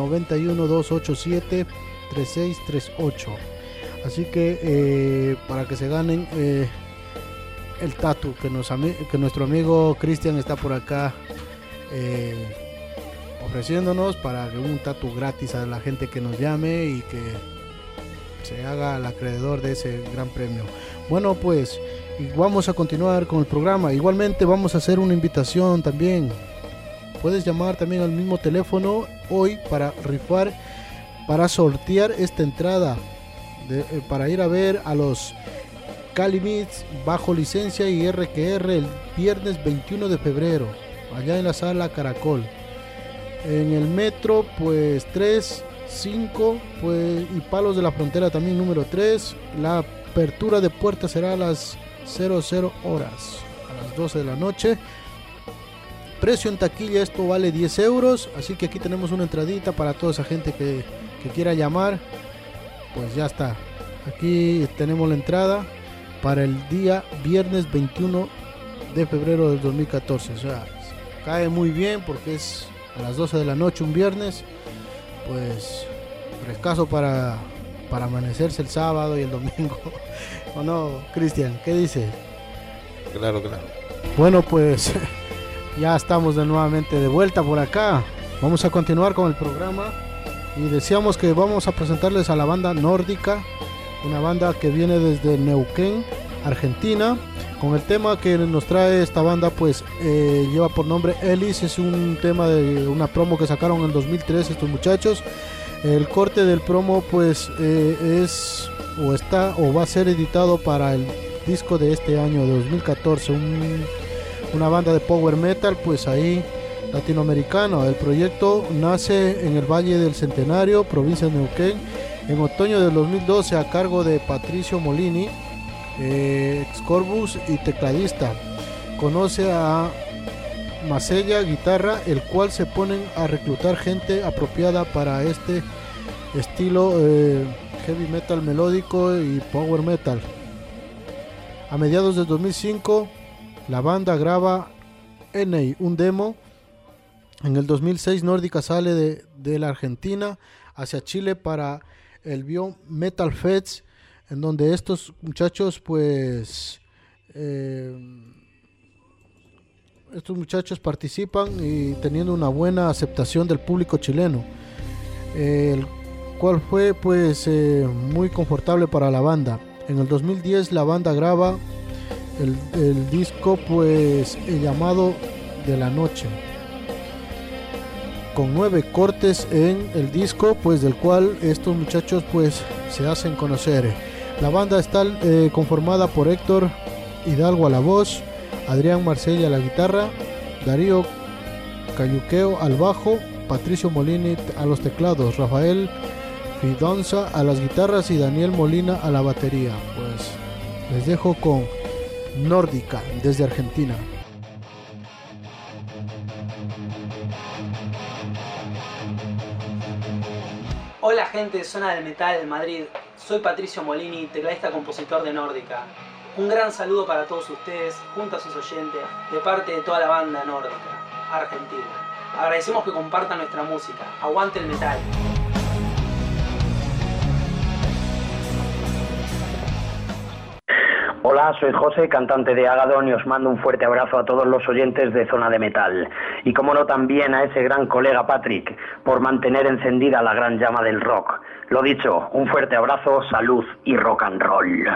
91-287-3638. Así que para que se ganen el tatu que nuestro amigo Cristian está por acá ofreciéndonos para que un tatu gratis a la gente que nos llame y que se haga el acreedor de ese gran premio. Bueno, pues y vamos a continuar con el programa. Igualmente vamos a hacer una invitación también. Puedes llamar también al mismo teléfono hoy para rifar, para sortear esta entrada para ir a ver a los Calimits bajo licencia y RQR el viernes 21 de febrero allá en la sala Caracol, en el metro pues 3, 5 pues, y Palos de la Frontera también número 3. La apertura de puertas será a las 00 horas, a las 12 de la noche. Precio en taquilla, esto vale 10 euros, así que aquí tenemos una entradita para toda esa gente que quiera llamar. Pues ya está, aquí tenemos la entrada para el día viernes 21 de febrero del 2014. O sea, cae muy bien porque es a las 12 de la noche un viernes, pues frescaso para amanecerse el sábado y el domingo. ¿O no, Cristian? ¿Qué dice? Claro. Bueno, pues ya estamos nuevamente de vuelta por acá. Vamos a continuar con el programa y decíamos que vamos a presentarles a la banda Nórdica, una banda que viene desde Neuquén, Argentina, con el tema que nos trae esta banda pues lleva por nombre Ellis. Es un tema de una promo que sacaron en 2003 estos muchachos. El corte del promo pues es o está o va a ser editado para el disco de este año de 2014, una banda de power metal pues ahí latinoamericano. El proyecto nace en el Valle del Centenario, provincia de Neuquén, en otoño del 2012 a cargo de Patricio Molini, ex Corvus y tecladista. Conoce a Macella, guitarra, el cual se ponen a reclutar gente apropiada para este estilo heavy metal melódico y power metal. A mediados del 2005 la banda graba Enei, un demo. En el 2006 Nórdica sale de la Argentina hacia Chile para el Bio Metal Fest, en donde estos muchachos pues estos muchachos participan y teniendo una buena aceptación del público chileno, el cual fue pues muy confortable para la banda. En el 2010 la banda graba el disco pues el llamado de la noche, con 9 cortes en el disco pues del cual estos muchachos pues se hacen conocer. La banda está conformada por Héctor Hidalgo a la voz, Adrián Marcella a la guitarra, Darío Cayuqueo al bajo, Patricio Molini a los teclados, Rafael Fidonza a las guitarras y Daniel Molina a la batería. Pues les dejo con Nórdica desde Argentina. Hola gente de Zona del Metal Madrid, soy Patricio Molini, tecladista compositor de Nórdica. Un gran saludo para todos ustedes, junto a sus oyentes, de parte de toda la banda Nórdica, Argentina. Agradecemos que compartan nuestra música. ¡Aguante el metal! Hola, soy José, cantante de Agadón, y os mando un fuerte abrazo a todos los oyentes de Zona de Metal. Y como no, también a ese gran colega Patrick, por mantener encendida la gran llama del rock. Lo dicho, un fuerte abrazo, salud y rock and roll.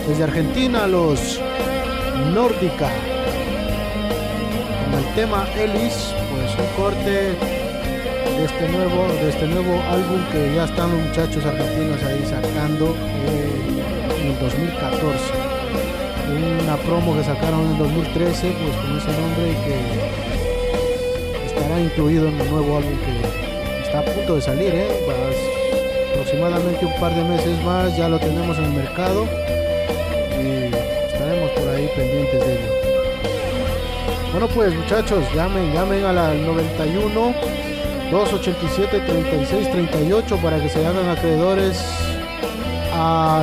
Desde Argentina, los Nórdica. Con el tema Ellis, pues un corte de este nuevo álbum que ya están los muchachos argentinos ahí sacando en el 2014. Una promo que sacaron en el 2013, pues con ese nombre y que estará incluido en el nuevo álbum que está a punto de salir, aproximadamente un par de meses más ya lo tenemos en el mercado y estaremos por ahí pendientes de ello. Bueno, pues muchachos, llamen al 91 287 36 38 para que se hagan acreedores a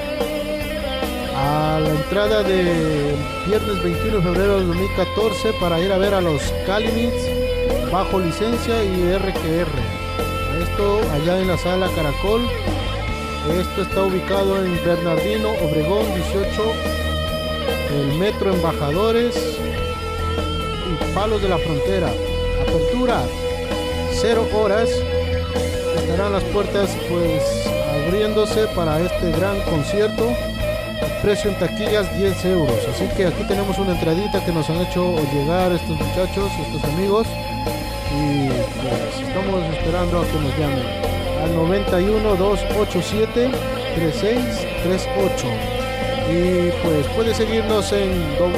la entrada de viernes 21 de febrero del 2014 para ir a ver a los Calimits bajo licencia y RQR. Esto allá en la sala Caracol. Esto está ubicado en Bernardino Obregón 18, el Metro Embajadores y Palos de la Frontera. Apertura 0 horas. Estarán las puertas pues abriéndose para este gran concierto. Precio en taquillas 10 euros. Así que aquí tenemos una entradita que nos han hecho llegar estos muchachos, estos amigos. Y pues estamos esperando a que nos llamen al 91 287 3638. Y pues puedes seguirnos en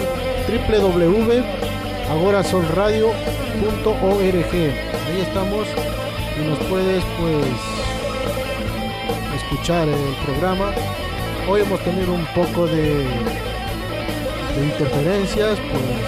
www.agorasolradio.org. Ahí estamos y nos puedes pues escuchar el programa. Hoy hemos tenido un poco de interferencias, pues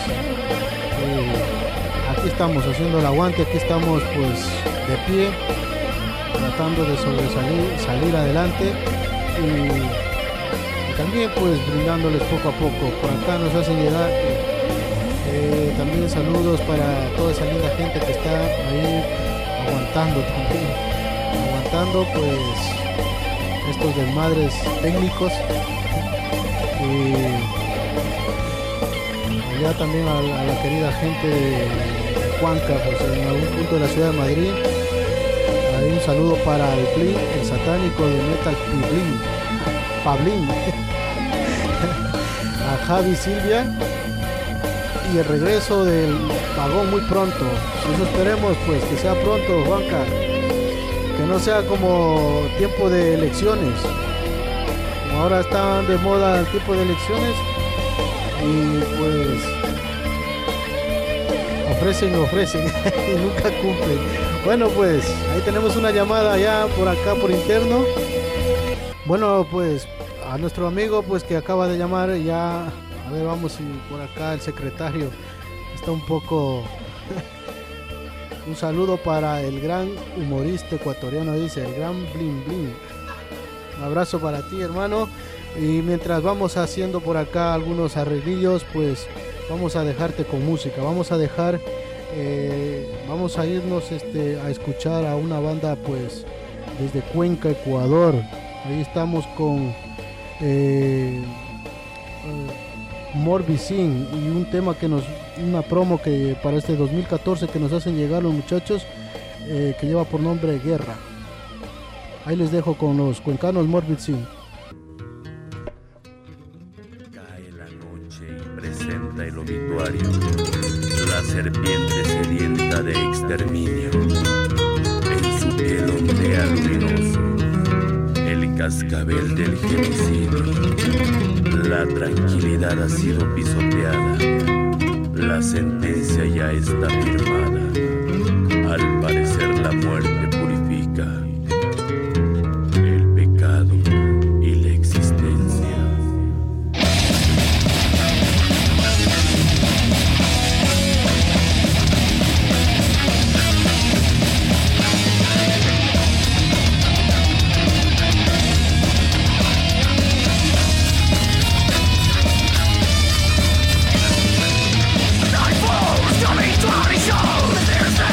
aquí estamos haciendo el aguante, aquí estamos pues de pie, tratando de salir adelante y también pues brindándoles poco a poco. Por acá nos hacen llegar también saludos para toda esa linda gente que está ahí aguantando pues estos desmadres técnicos. Y allá también a la querida gente de Cuanca, pues en algún punto de la ciudad de Madrid. Hay un saludo para el Plin, el satánico de Metal Pablín, a Javi Silvia, y el regreso del vagón muy pronto. Eso esperemos pues que sea pronto, Juanca, que no sea como tiempo de elecciones, como ahora están de moda el tiempo de elecciones y pues ofrecen y nunca cumplen. Bueno, pues ahí tenemos una llamada ya por acá por interno. Bueno, pues a nuestro amigo pues que acaba de llamar ya, a ver, vamos si por acá el secretario está un poco. Un saludo para el gran humorista ecuatoriano, dice, el gran Blin Blin. Un abrazo para ti, hermano. Y mientras vamos haciendo por acá algunos arreglillos, pues vamos a dejarte con música. Vamos a irnos a escuchar a una banda pues desde Cuenca, Ecuador. Ahí estamos con Morbicin y un tema una promo que para este 2014 que nos hacen llegar los muchachos, que lleva por nombre Guerra. Ahí les dejo con los cuencanos Morbicin. Cae la noche y presenta el obituario, la serpiente sedienta de exterminio. En su piel ondea luminoso el cascabel del genocidio. La tranquilidad ha sido pisoteada, la sentencia ya está firmada. Al parecer la muerte purifica el pecado y la existencia. There's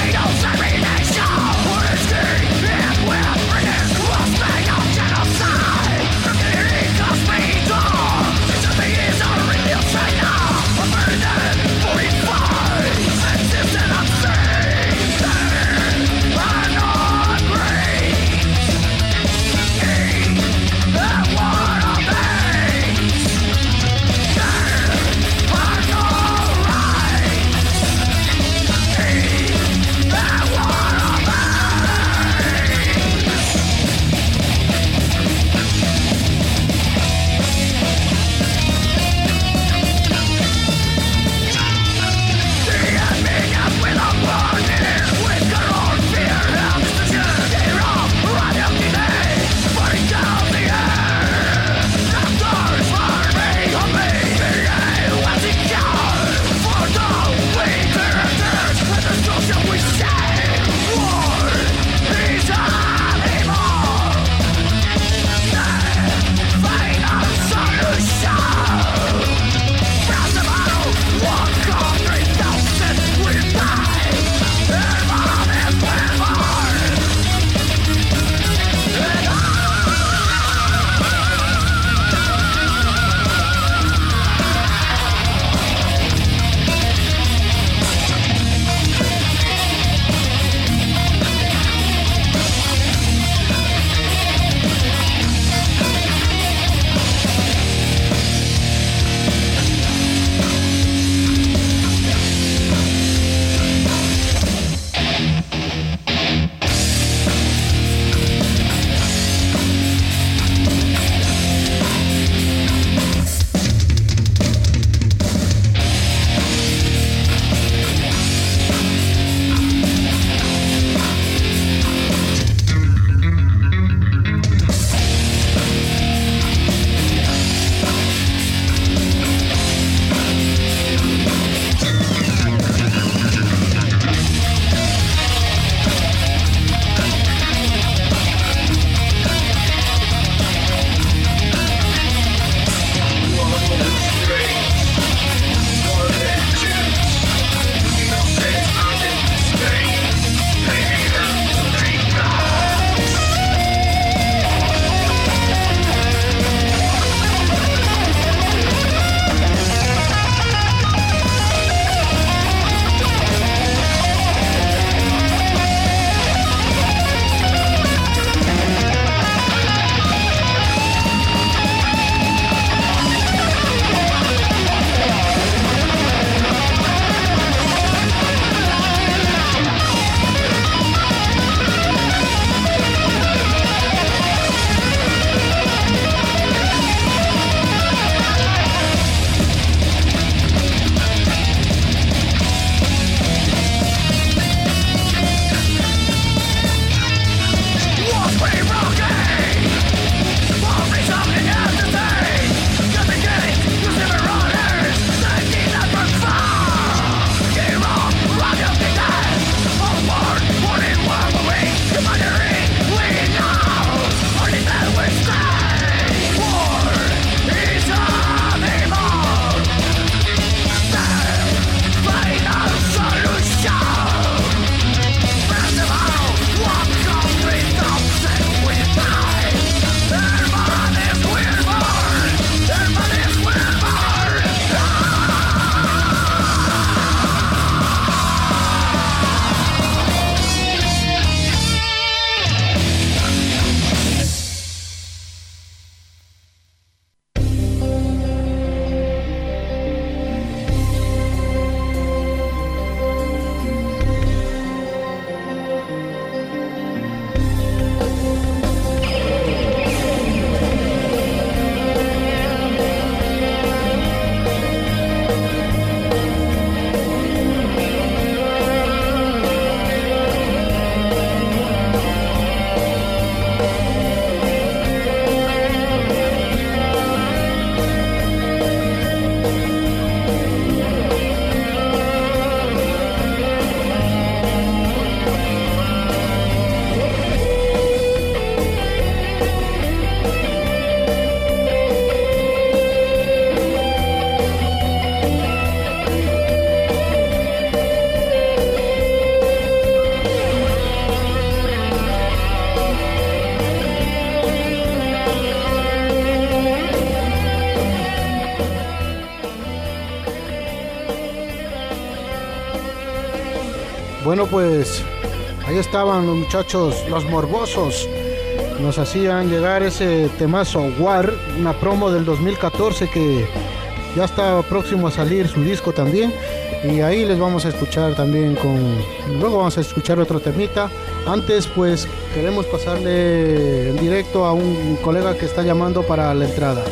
Bueno, pues ahí estaban los muchachos, los morbosos. Nos hacían llegar ese temazo War, una promo del 2014 que ya está próximo a salir su disco también. Y ahí les vamos a escuchar también luego vamos a escuchar otro temita. Antes pues queremos pasarle en directo a un colega que está llamando para la entrada.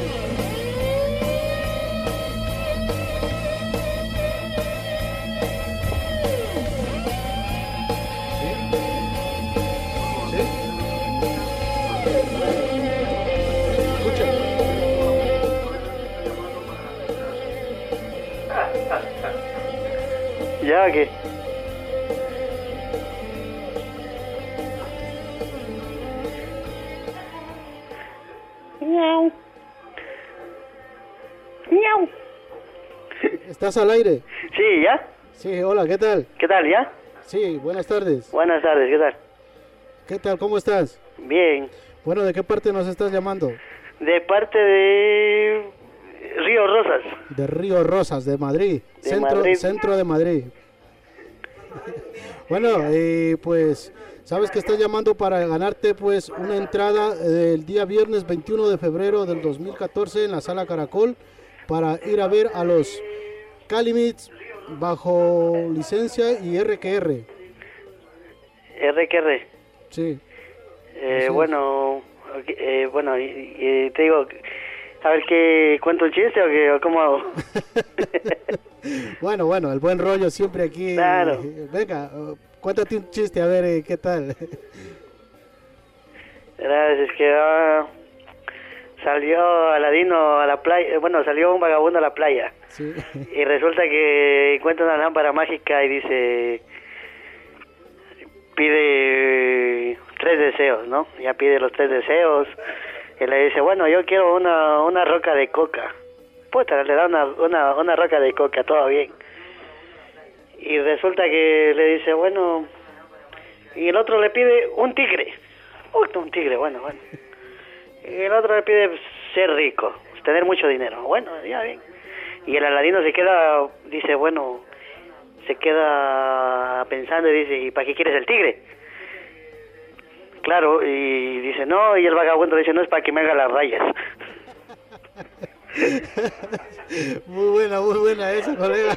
¿Ya qué? Miau. Miau. ¿Estás al aire? Sí, ¿ya? Sí, hola, ¿qué tal? ¿Qué tal, ya? Sí, buenas tardes. Buenas tardes, ¿qué tal? ¿Qué tal? ¿Cómo estás? Bien. Bueno, ¿de qué parte nos estás llamando? De parte de Río Rosas. De Río Rosas, de Madrid. Centro de Madrid. Bueno, pues sabes que estás llamando para ganarte pues una entrada el día viernes 21 de febrero del 2014 en la Sala Caracol para ir a ver a los Calimits bajo licencia y RQR. RQR. Sí. Bueno, te digo, a ver qué cuento un chiste o cómo hago. Bueno, el buen rollo siempre aquí. Claro. Venga, cuéntate un chiste, a ver qué tal. Es que salió Aladino a la playa, salió un vagabundo a la playa. Sí. Y resulta que encuentra una lámpara mágica y dice, pide 3 deseos, ¿no? Ya pide los 3 deseos. Y le dice, bueno, yo quiero una roca de coca. Puta, le da una roca de coca, todo bien. Y resulta que le dice, bueno, y el otro le pide un tigre. Un tigre, bueno. Y el otro le pide ser rico, tener mucho dinero. Bueno, ya bien. Y el Aladino se queda pensando y dice, ¿y para qué quieres el tigre? Claro, y dice, no, y el vagabundo dice, no, es para que me haga las rayas. Muy buena esa, colega.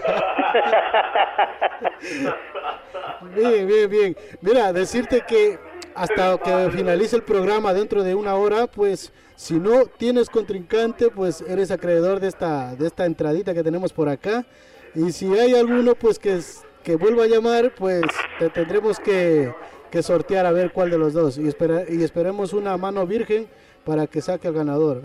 Bien. Mira, decirte que hasta que finalice el programa dentro de 1 hora, pues si no tienes contrincante, pues eres acreedor de esta entradita que tenemos por acá. Y si hay alguno pues que vuelva a llamar, pues te tendremos que sortear a ver cuál de los dos. Y esperemos una mano virgen para que saque al ganador.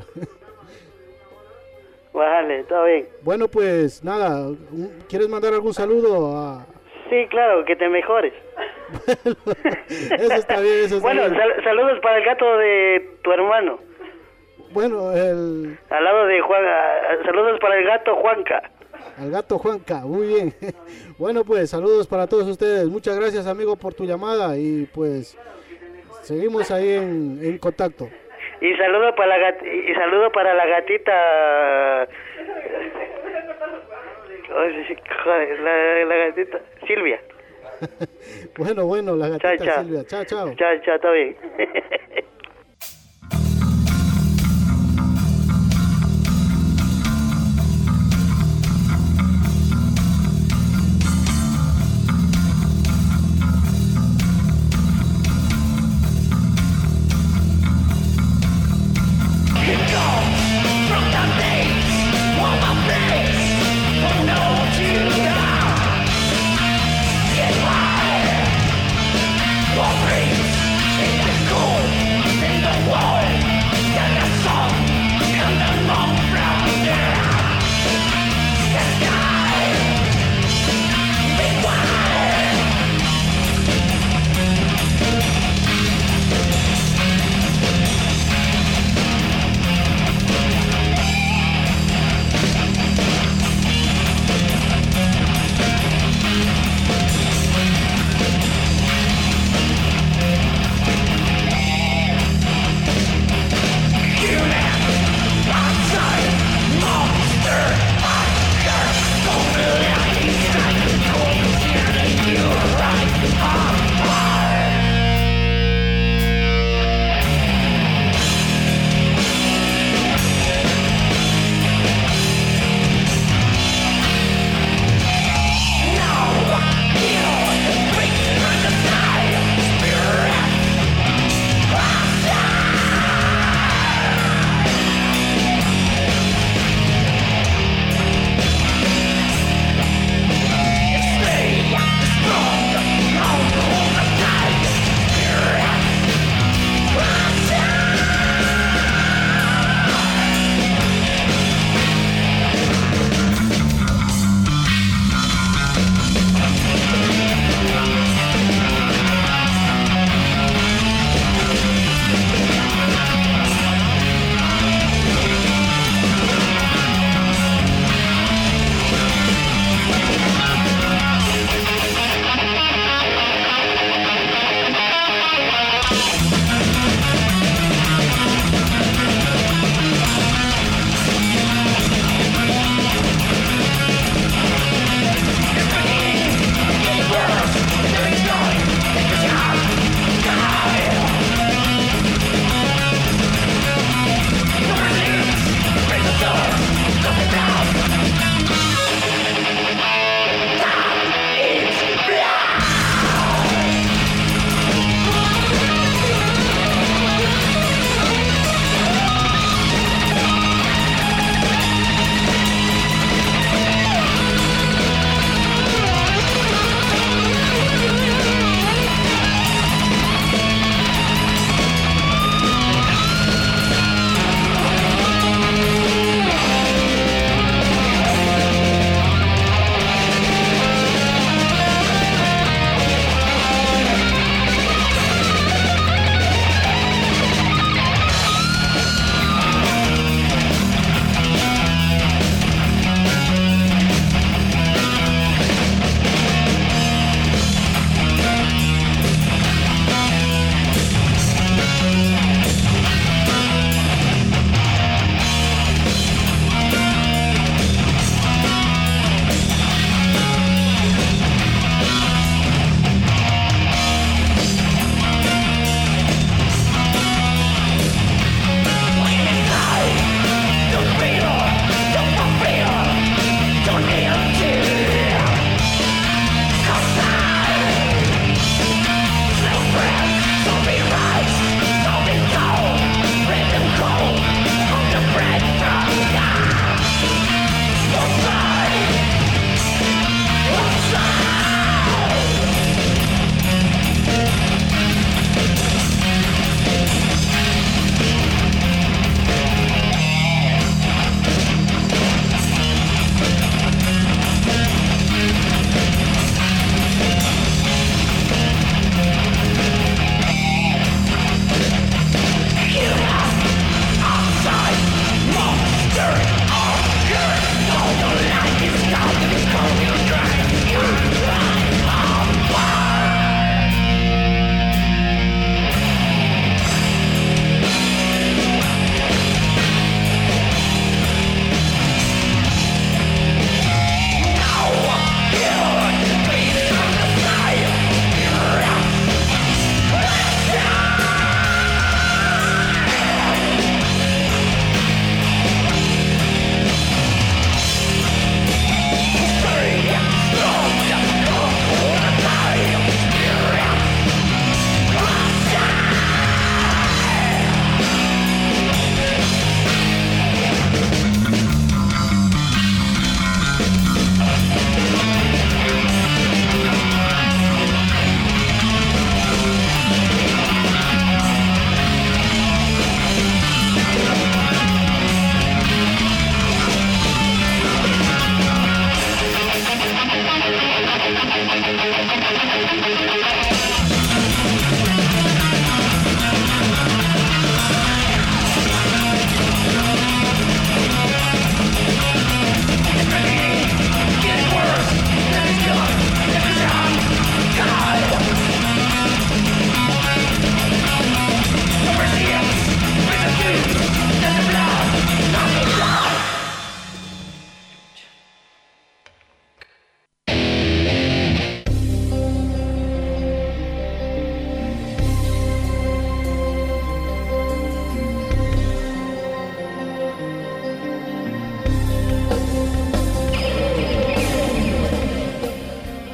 Vale, todo bien. Bueno, pues nada, ¿quieres mandar algún saludo? Sí, claro, que te mejores. Eso está bien, Bueno, saludos para el gato de tu hermano. Bueno, al lado de Juan, saludos para el gato Juanca. Al gato Juanca, muy bien. Bueno, pues saludos para todos ustedes. Muchas gracias, amigo, por tu llamada y pues seguimos ahí en contacto. Y saludo para la gatita. La gatita Silvia. Bueno, la gatita chao. Silvia. Chao. Chao, está bien. Cold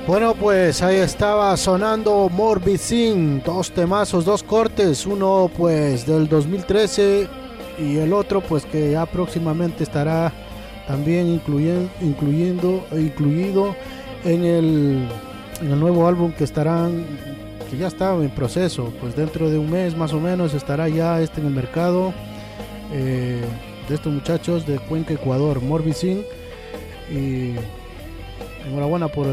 Bueno, pues ahí estaba sonando Morbid Sin, 2 temazos, 2 cortes, uno pues del 2013 y el otro pues que ya próximamente estará también incluido en el nuevo álbum que ya está en proceso, pues dentro de un mes más o menos estará ya en el mercado, de estos muchachos de Cuenca, Ecuador, Morbid Sin. Y enhorabuena por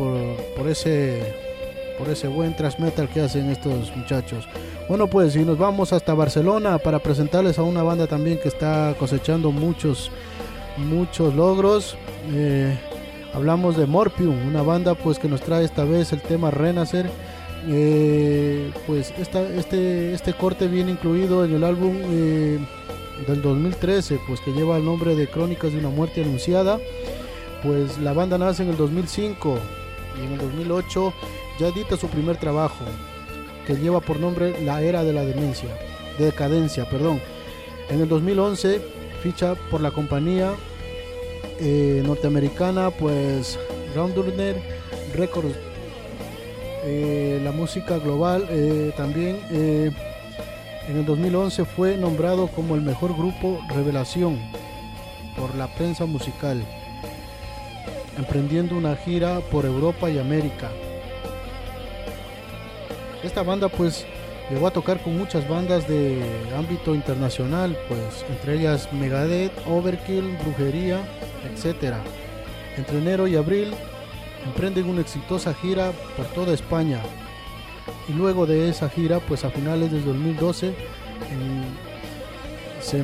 ese buen thrash metal que hacen estos muchachos. Bueno, pues y nos vamos hasta Barcelona para presentarles a una banda también que está cosechando muchos logros. Hablamos de Morpium, una banda pues que nos trae esta vez el tema Renacer. Pues este corte viene incluido en el álbum del 2013, pues que lleva el nombre de Crónicas de una muerte anunciada. Pues la banda nace en el 2005 y en el 2008 ya edita su primer trabajo, que lleva por nombre La Era de la Decadencia. En el 2011 ficha por la compañía norteamericana pues Roadrunner Records, la música global. También en el 2011 fue nombrado como el mejor grupo revelación por la prensa musical, emprendiendo una gira por Europa y América. Esta banda pues llegó a tocar con muchas bandas de ámbito internacional, pues entre ellas Megadeth, Overkill, Brujería, etc. Entre enero y abril emprenden una exitosa gira por toda España, y luego de esa gira pues a finales del 2012 se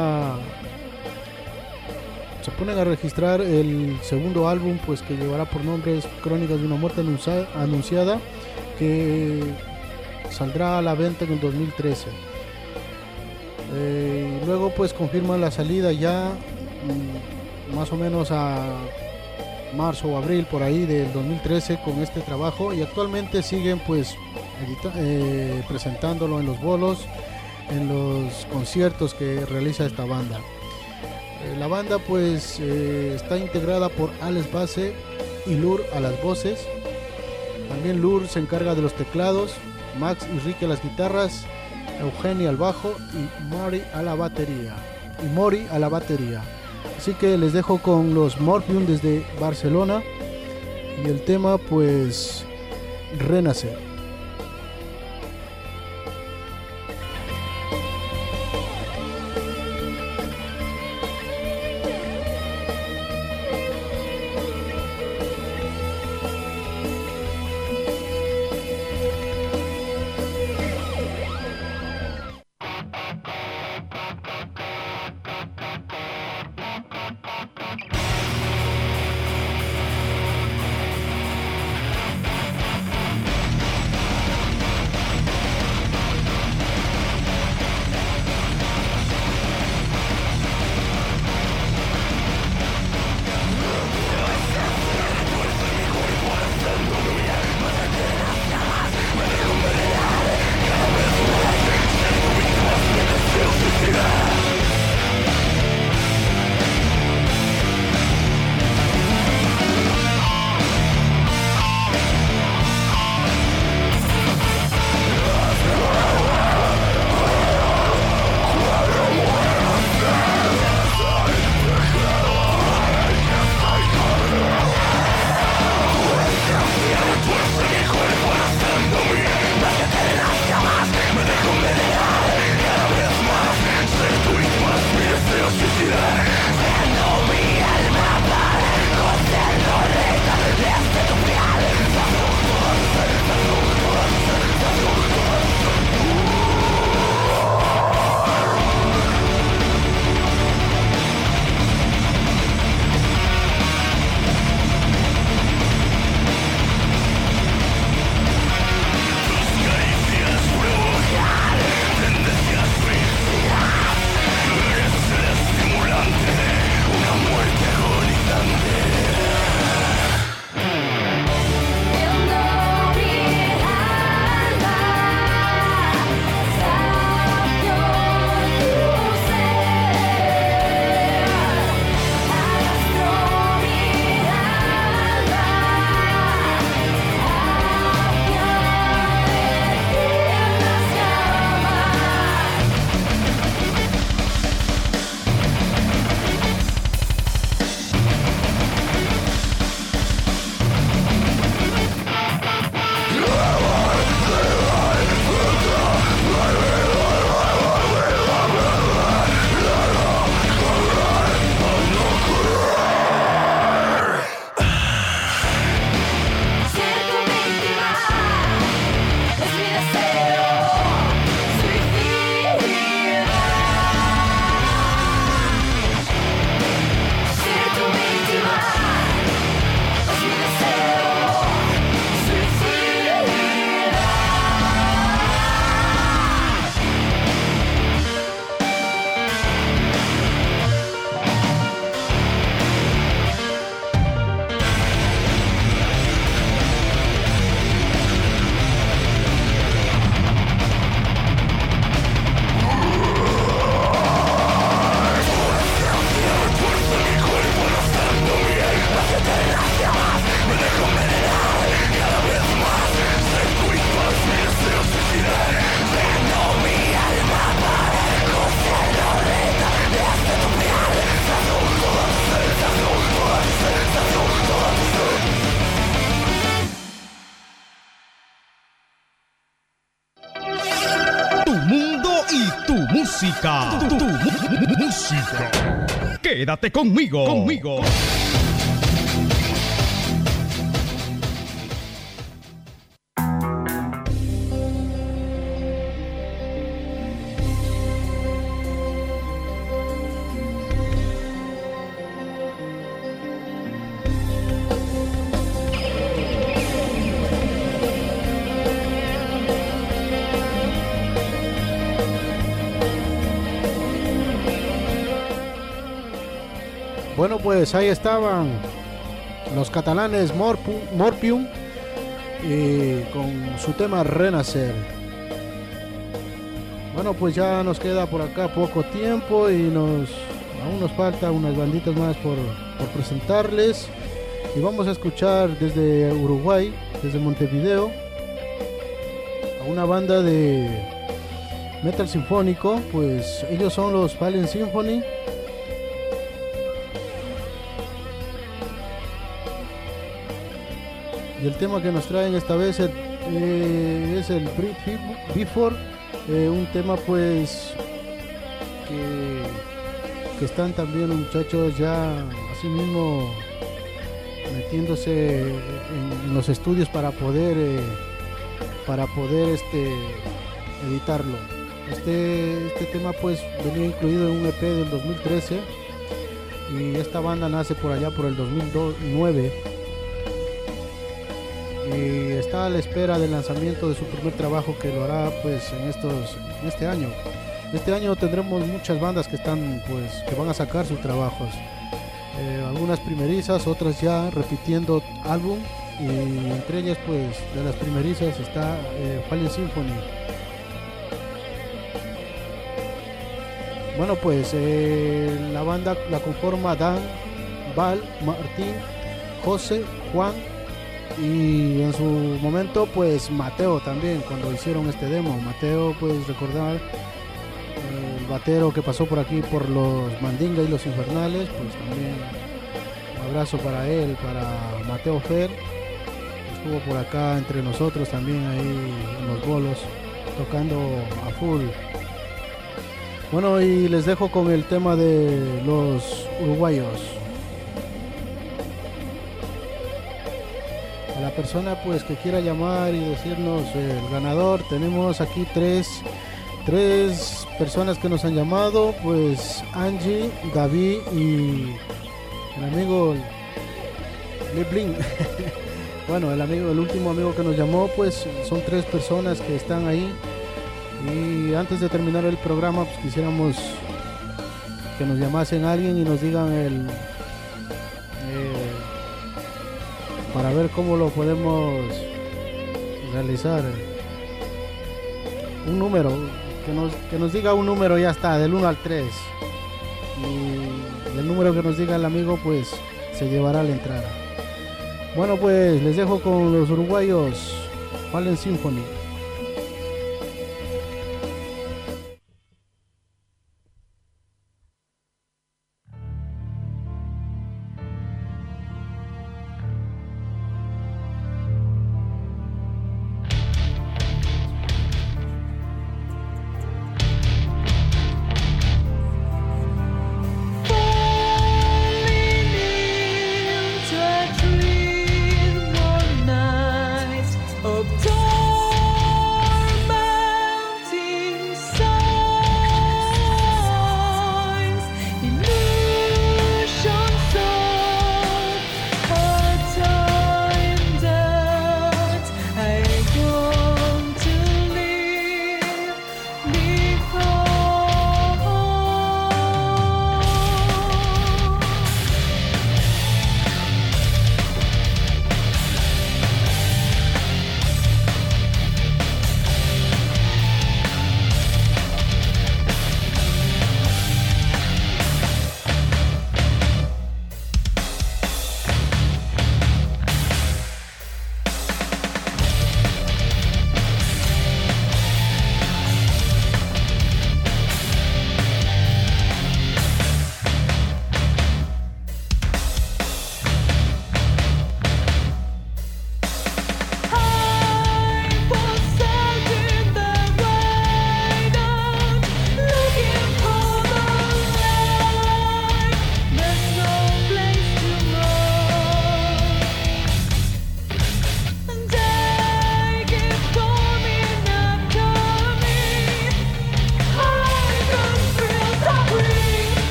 ponen a registrar el segundo álbum pues que llevará por nombre Crónicas de una muerte anunciada, que saldrá a la venta en el 2013. Luego pues confirman la salida ya más o menos a marzo o abril por ahí del 2013 con este trabajo, y actualmente siguen pues presentándolo en los bolos, en los conciertos que realiza esta banda. La banda pues está integrada por Alex Base y Lur a las voces. También Lur se encarga de los teclados, Max y Ricky a las guitarras, Eugenia al bajo y Mori a la batería. Así que les dejo con los Morpium desde Barcelona y el tema pues Renacer. música. Tu música. Quédate conmigo. Bueno, pues ahí estaban los catalanes Morpium con su tema Renacer. Bueno, pues ya nos queda por acá poco tiempo y aún nos falta unas banditas más por presentarles. Y vamos a escuchar desde Uruguay, desde Montevideo, a una banda de metal sinfónico. Pues ellos son los Fallen Symphony. Y el tema que nos traen esta vez es el Before, un tema pues que están también los muchachos ya así mismo metiéndose en los estudios para poder editarlo. Este tema pues venía incluido en un EP del 2013 y esta banda nace por allá por el 2009. Y está a la espera del lanzamiento de su primer trabajo, que lo hará pues en este año. Este año tendremos muchas bandas que van a sacar sus trabajos, algunas primerizas, otras ya repitiendo álbum, y entre ellas pues de las primerizas está Fallen Symphony. Bueno, pues la banda la conforma Dan, Val, Martín, José, Juan y en su momento pues Mateo también, cuando hicieron este demo. Mateo, pues recordar el batero que pasó por aquí por los Mandinga y los Infernales, pues también un abrazo para él, para Mateo Fer, estuvo por acá entre nosotros también ahí en los bolos tocando a full. Bueno, y les dejo con el tema de los uruguayos. A la persona pues que quiera llamar y decirnos el ganador, tenemos aquí tres personas que nos han llamado, pues Angie, David y el amigo Liblin. Bueno, el último amigo que nos llamó, pues son 3 personas que están ahí. Y antes de terminar el programa, pues quisiéramos que nos llamasen a alguien y nos digan para ver cómo lo podemos realizar. Un número, que nos diga un número, ya está, del 1 al 3. Y el número que nos diga el amigo, pues se llevará la entrada. Bueno, pues les dejo con los uruguayos Fallen Symphony. Dawn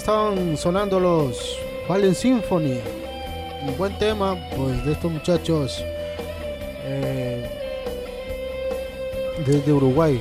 estaban sonando los Fallen Symphony, un buen tema pues de estos muchachos desde Uruguay.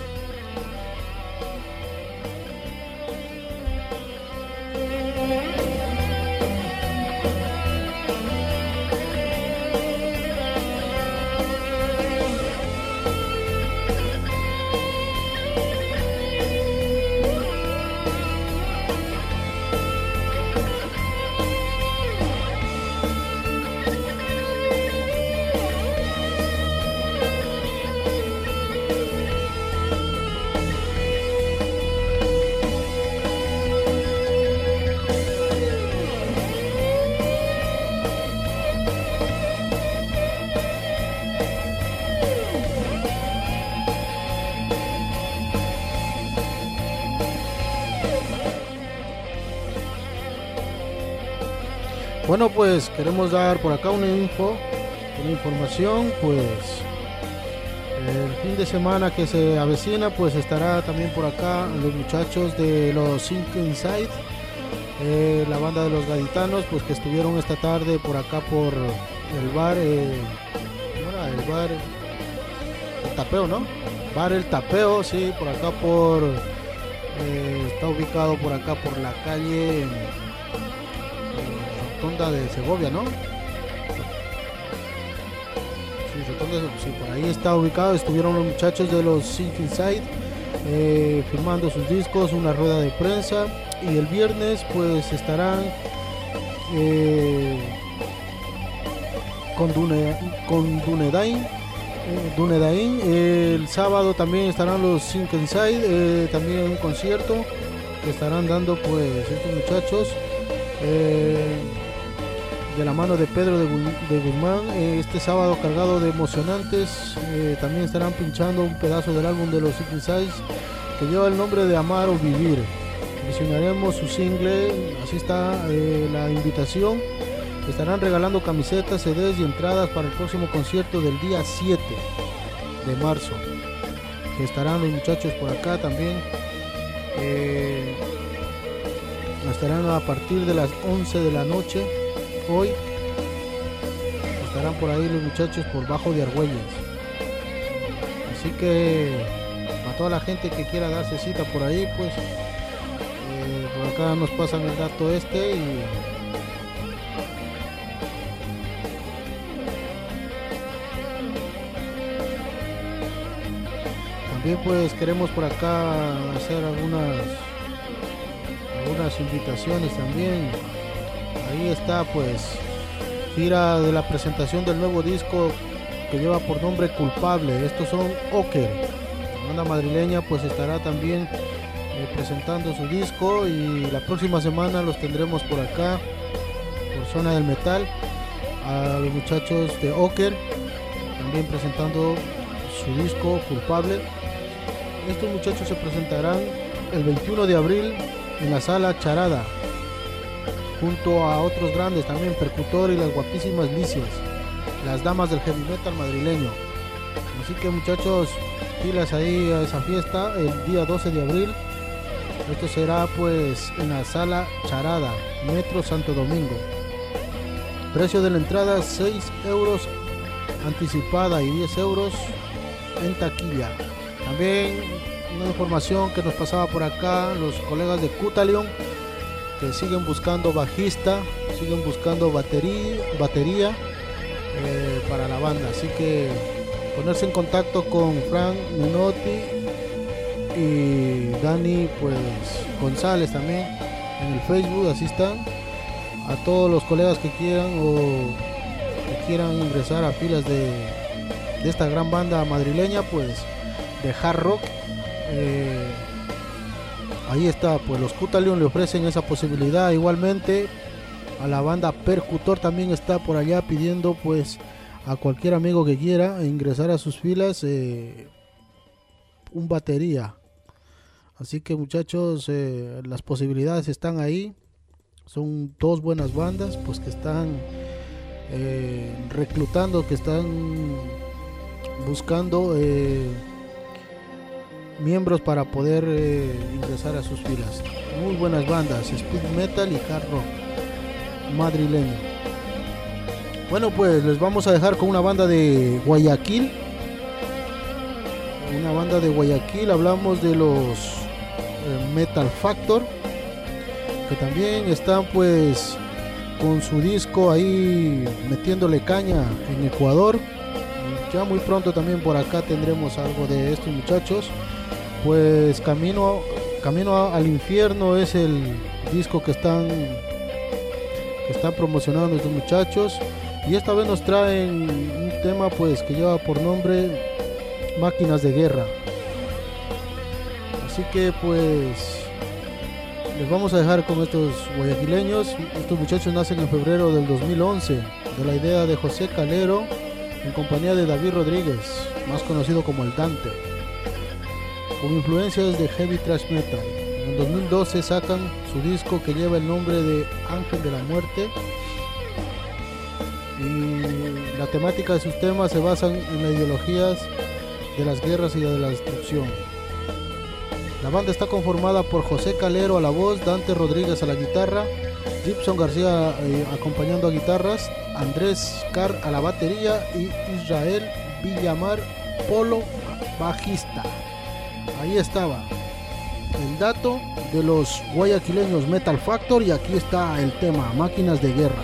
Bueno, pues queremos dar por acá una información, pues el fin de semana que se avecina, pues estará también por acá los muchachos de los Sink Inside, la banda de los gaditanos, pues que estuvieron esta tarde por acá por el bar, ¿cómo era? El bar El Tapeo, ¿no? Bar El Tapeo, sí, por acá por, está ubicado por acá por la calle Rotonda de Segovia, ¿no? Sí, Rotonda, sí, por ahí está ubicado. Estuvieron los muchachos de los Sink Inside firmando sus discos, una rueda de prensa, y el viernes pues estarán con Dunedain. El sábado también estarán los Sink Inside, también un concierto que estarán dando pues estos muchachos de la mano de Pedro de Guzmán, este sábado cargado de emocionantes. También estarán pinchando un pedazo del álbum de los Sink Inside que lleva el nombre de Amar o Vivir. Visionaremos su single, así está la invitación. Estarán regalando camisetas, CDs y entradas para el próximo concierto del día 7 de marzo, que estarán los muchachos por acá también. Estarán a partir de las 11 de la noche hoy. Estarán por ahí los muchachos por Bajo de Argüelles. Así que a toda la gente que quiera darse cita por ahí, pues por acá nos pasan el dato y también pues queremos por acá hacer algunas invitaciones también. Ahí está pues gira de la presentación del nuevo disco que lleva por nombre Culpable. Estos son Oker. La banda madrileña pues estará también presentando su disco, y la próxima semana los tendremos por acá por Zona del Metal a los muchachos de Oker también presentando su disco Culpable. Estos muchachos se presentarán el 21 de abril en la sala Charada junto a otros grandes también, Percutor y las guapísimas Licias, las damas del heavy metal madrileño. Así que muchachos, pilas ahí a esa fiesta el día 12 de abril. Esto será pues en la sala Charada, Metro Santo Domingo. Precio de la entrada 6 euros anticipada y 10 euros en taquilla. También una información que nos pasaba por acá los colegas de Cutalion, que siguen buscando bajista, siguen buscando batería para la banda. Así que ponerse en contacto con Frank Menotti y Dani pues González también en el Facebook. Así están a todos los colegas que quieran o que quieran ingresar a filas de esta gran banda madrileña pues de hard rock. Ahí está, pues los Cutalion le ofrecen esa posibilidad. Igualmente a la banda Percutor también está por allá pidiendo pues a cualquier amigo que quiera ingresar a sus filas un batería. Así que muchachos, las posibilidades están ahí. Son dos buenas bandas pues que están reclutando, que están buscando miembros para poder ingresar a sus filas. Muy buenas bandas, speed metal y hard rock madrileño. Bueno, pues les vamos a dejar con una banda de Guayaquil. Una banda de Guayaquil, hablamos de los Metal Factor, que también están pues con su disco ahí metiéndole caña en Ecuador. Ya muy pronto también por acá tendremos algo de estos muchachos. Pues Camino al Infierno es el disco que están promocionando estos muchachos, y esta vez nos traen un tema pues que lleva por nombre Máquinas de Guerra. Así que pues les vamos a dejar con estos guayaquileños. Estos muchachos nacen en febrero del 2011 de la idea de José Calero en compañía de David Rodríguez, más conocido como el Dante, con influencias de heavy thrash metal. En 2012 sacan su disco que lleva el nombre de Ángel de la Muerte, y la temática de sus temas se basan en las ideologías de las guerras y de la destrucción. La banda está conformada por José Calero a la voz, Dante Rodríguez a la guitarra, Gibson García acompañando a guitarras, Andrés Carr a la batería y Israel Villamar Polo bajista. Ahí estaba el dato de los guayaquileños Metal Factor, y aquí está el tema Máquinas de Guerra.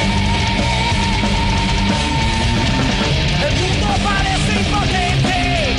El mundo parece impotente.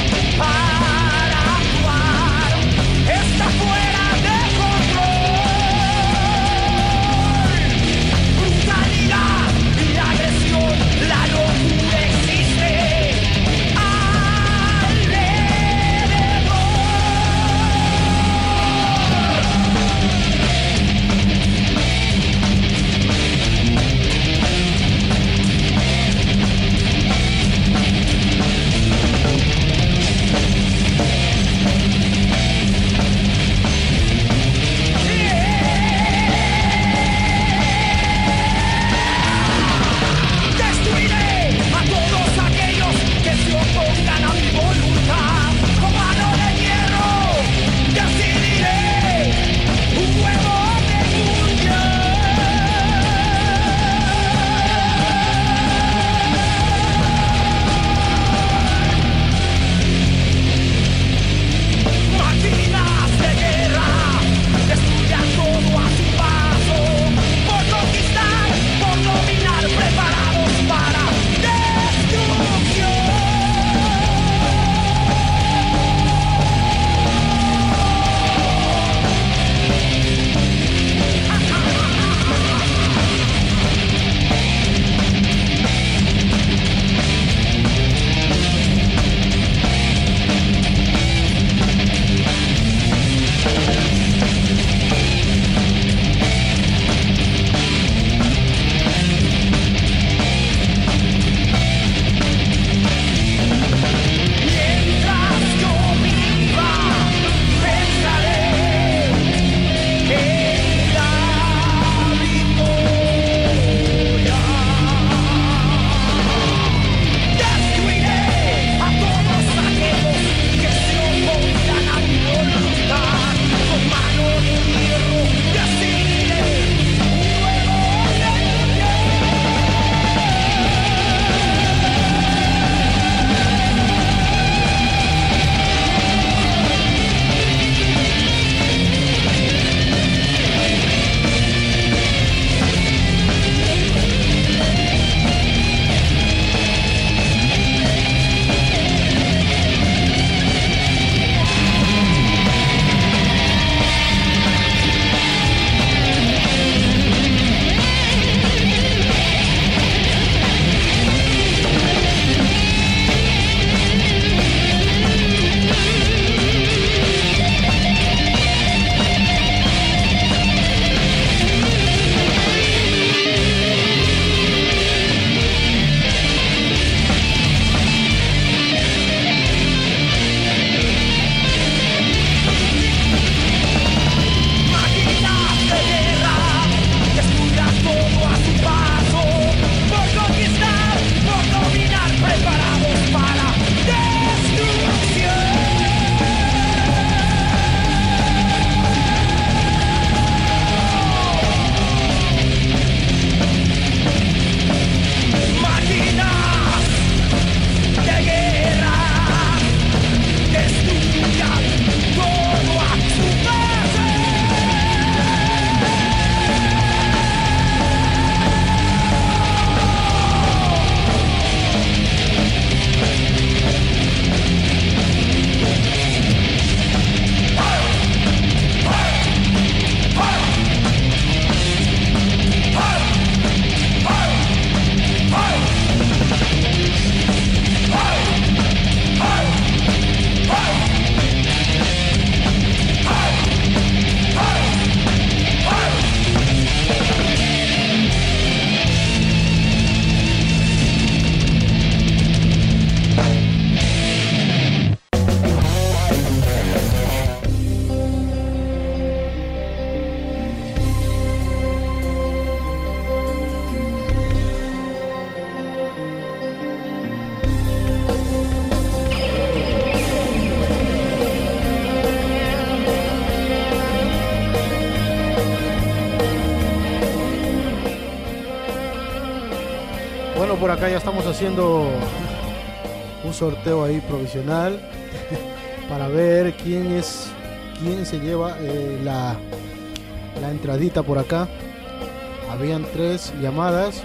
por acá ya estamos haciendo un sorteo ahí provisional para ver quién se lleva la entradita por acá. Habían 3 llamadas,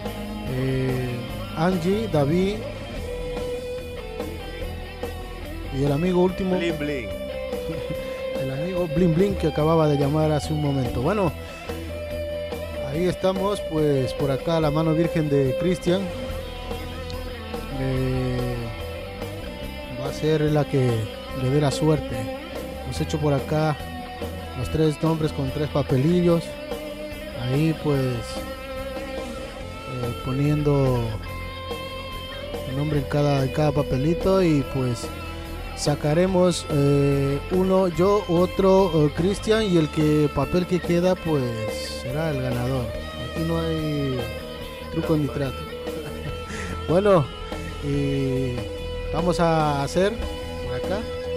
Angie, David y el amigo último Blin Blin. el amigo Blin Blin, que acababa de llamar hace un momento. Bueno, ahí estamos, pues por acá la mano virgen de Cristian va a ser la que le dé la suerte. Hemos hecho por acá los 3 nombres con 3 papelillos, ahí pues poniendo el nombre en cada papelito, y pues sacaremos uno yo, otro Cristian, y el papel que queda pues será el ganador. Aquí no hay truco ni trato. Bueno, vamos a hacer por acá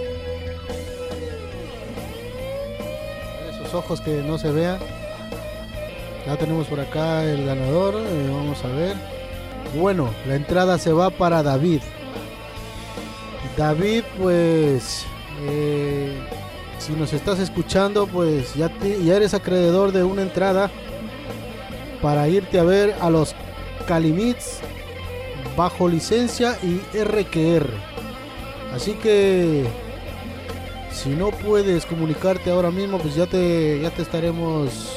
esos ojos que no se vean. Ya tenemos por acá el ganador, vamos a ver. Bueno, la entrada se va para David. David, pues si nos estás escuchando, pues ya eres acreedor de una entrada para irte a ver a los Calimits bajo licencia y RQR. Así que si no puedes comunicarte ahora mismo, pues ya te estaremos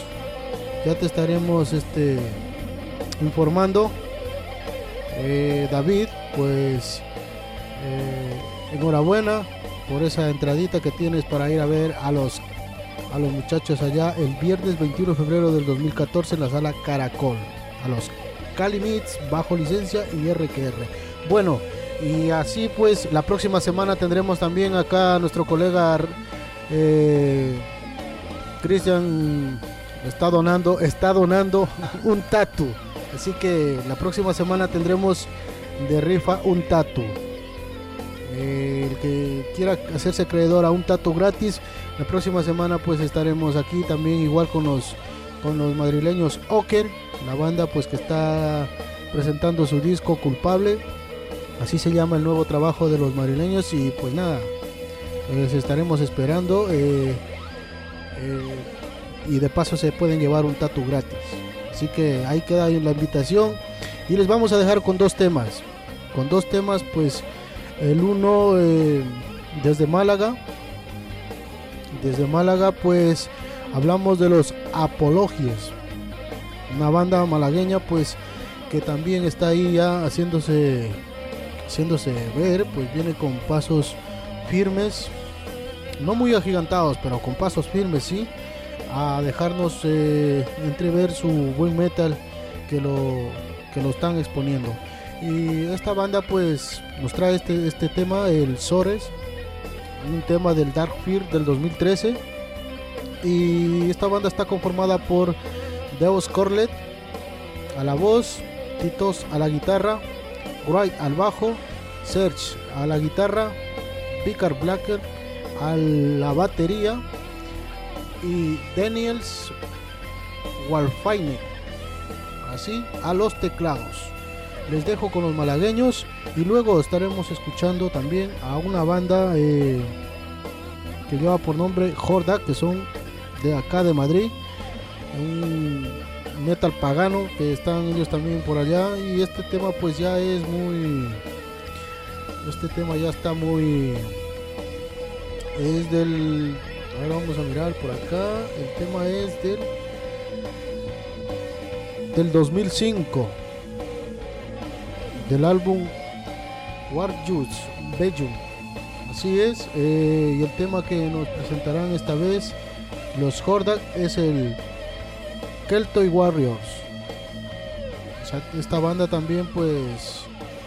informando. David, pues enhorabuena por esa entradita que tienes para ir a ver a los muchachos allá el viernes 21 de febrero del 2014 en la sala Caracol, a los Calimits bajo licencia y RQR. Bueno, y así pues la próxima semana tendremos también acá a nuestro colega Cristian está donando un tatu, así que la próxima semana tendremos de rifa un tatu. El que quiera hacerse acreedor a un tatu gratis, la próxima semana pues estaremos aquí también, igual con los madrileños Oker, la banda pues que está presentando su disco Culpable, así se llama el nuevo trabajo de los madrileños. Y pues nada, les estaremos esperando, y de paso se pueden llevar un tatu gratis, así que ahí queda la invitación. Y les vamos a dejar con dos temas pues el uno desde Málaga pues hablamos de los Apologies, una banda malagueña pues que también está ahí ya haciéndose ver, pues viene con pasos firmes, no muy agigantados, pero con pasos firmes, sí, a dejarnos entrever su buen metal que lo están exponiendo. Y esta banda pues nos trae este tema, el Sores, un tema del Dark Fear del 2013. Y esta banda está conformada por Deus Corlet a la voz, Titos a la guitarra, Wright al bajo, Serge a la guitarra, Picard Blacker a la batería y Daniels Walfaine así a los teclados. Les dejo con los malagueños y luego estaremos escuchando también a una banda que lleva por nombre Horda, que son de acá de Madrid, un metal pagano que están ellos también por allá. Y este tema pues ya es muy, es del, ahora vamos a mirar por acá, el tema es del 2005, del álbum Warjus Bellum, así es. Y el tema que nos presentarán esta vez los Hordak es el Keltoy Warriors. Esta banda también pues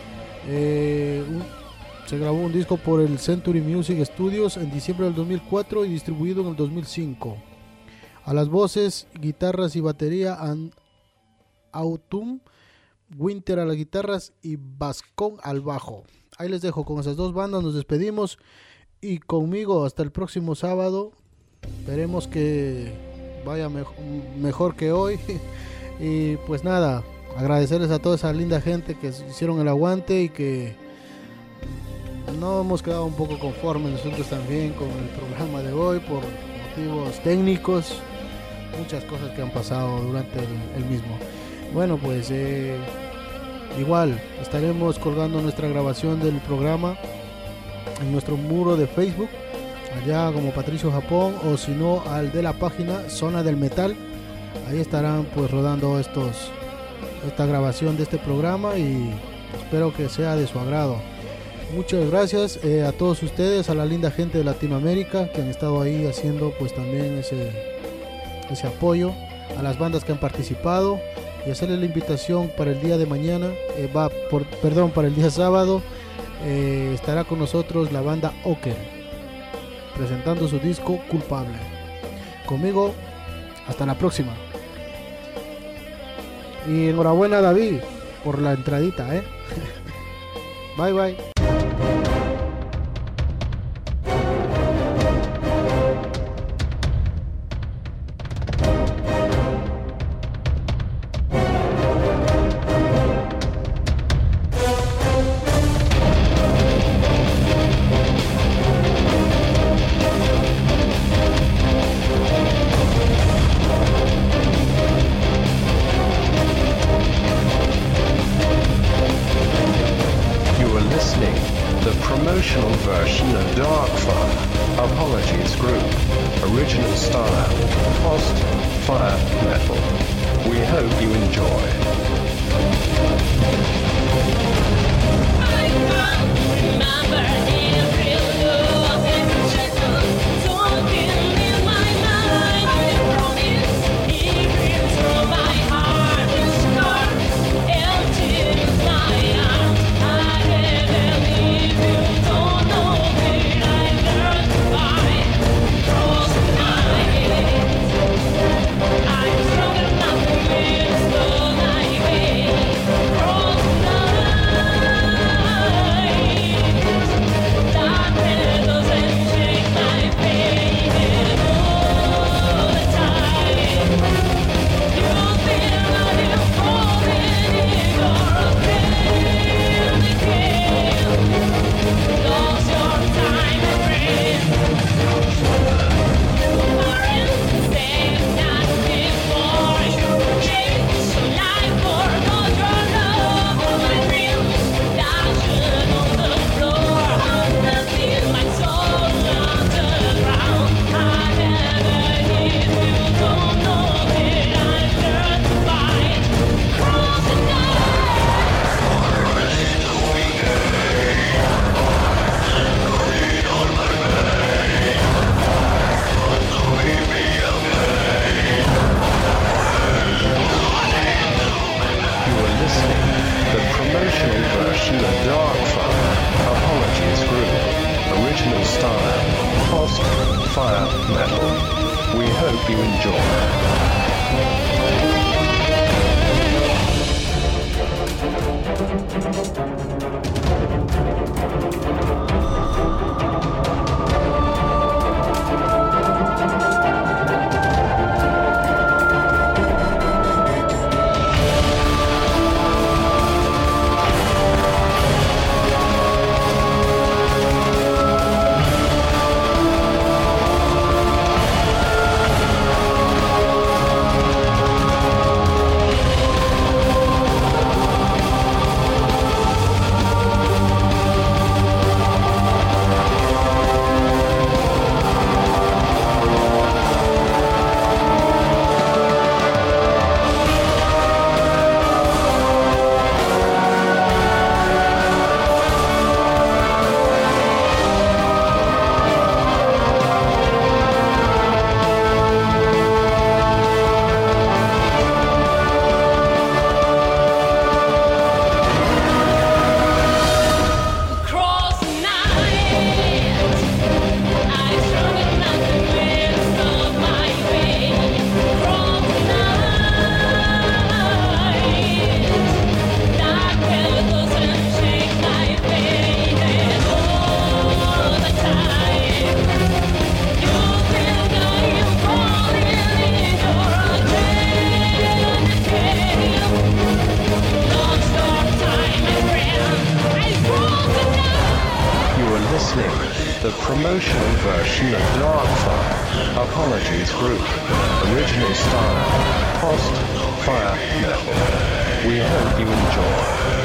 se grabó un disco por el Century Music Studios en diciembre del 2004 y distribuido en el 2005. A las voces, guitarras y batería Autumn Winter a las guitarras y Vascón al bajo. Ahí les dejo con esas dos bandas, nos despedimos y conmigo hasta el próximo sábado. Esperemos que vaya mejor que hoy. Y pues nada, agradecerles a toda esa linda gente que hicieron el aguante y que no hemos quedado un poco conformes nosotros también con el programa de hoy por motivos técnicos, muchas cosas que han pasado durante el mismo. Bueno, pues igual estaremos colgando nuestra grabación del programa en nuestro muro de Facebook, allá como Patricio Japón, o si no al de la página Zona del Metal. Ahí estarán pues rodando esta grabación de este programa y espero que sea de su agrado. Muchas gracias a todos ustedes, a la linda gente de Latinoamérica que han estado ahí haciendo pues también ese apoyo, a las bandas que han participado, y hacerles la invitación para el día de mañana, para el día sábado, estará con nosotros la banda Oker presentando su disco Culpable. Conmigo, hasta la próxima. Y enhorabuena, David, por la entradita, Bye bye. listening to the promotional version of Darkfire, Apologies Group, original style, post-fire metal. We hope you enjoy.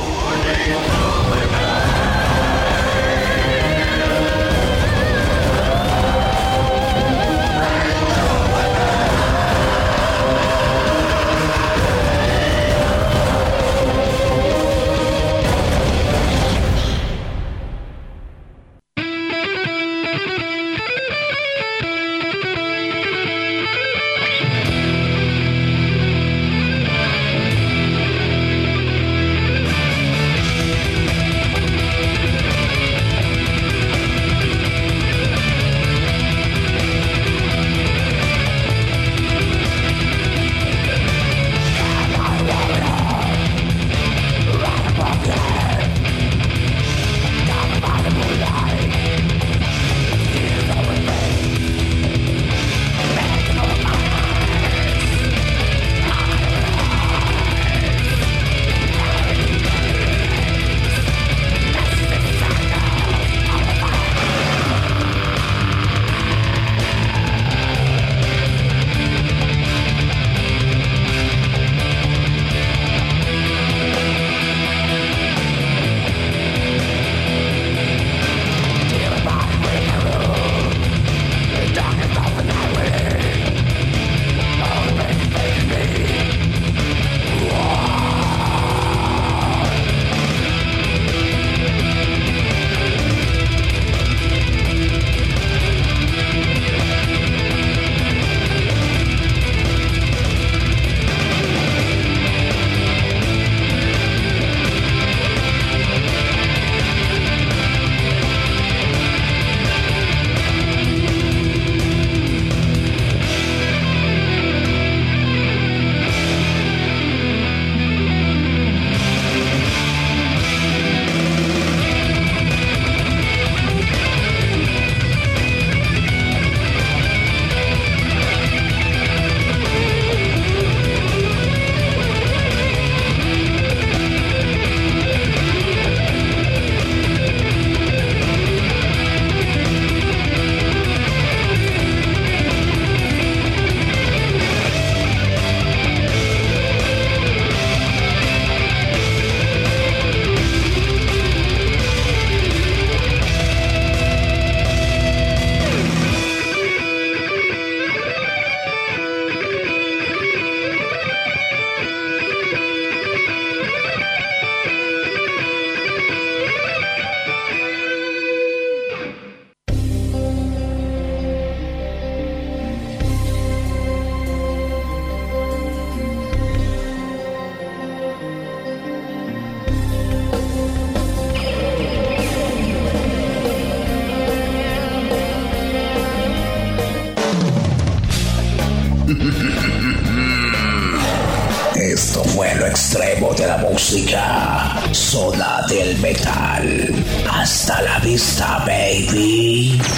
Esto fue lo extremo de la música. Zona del Metal. Hasta la vista, baby.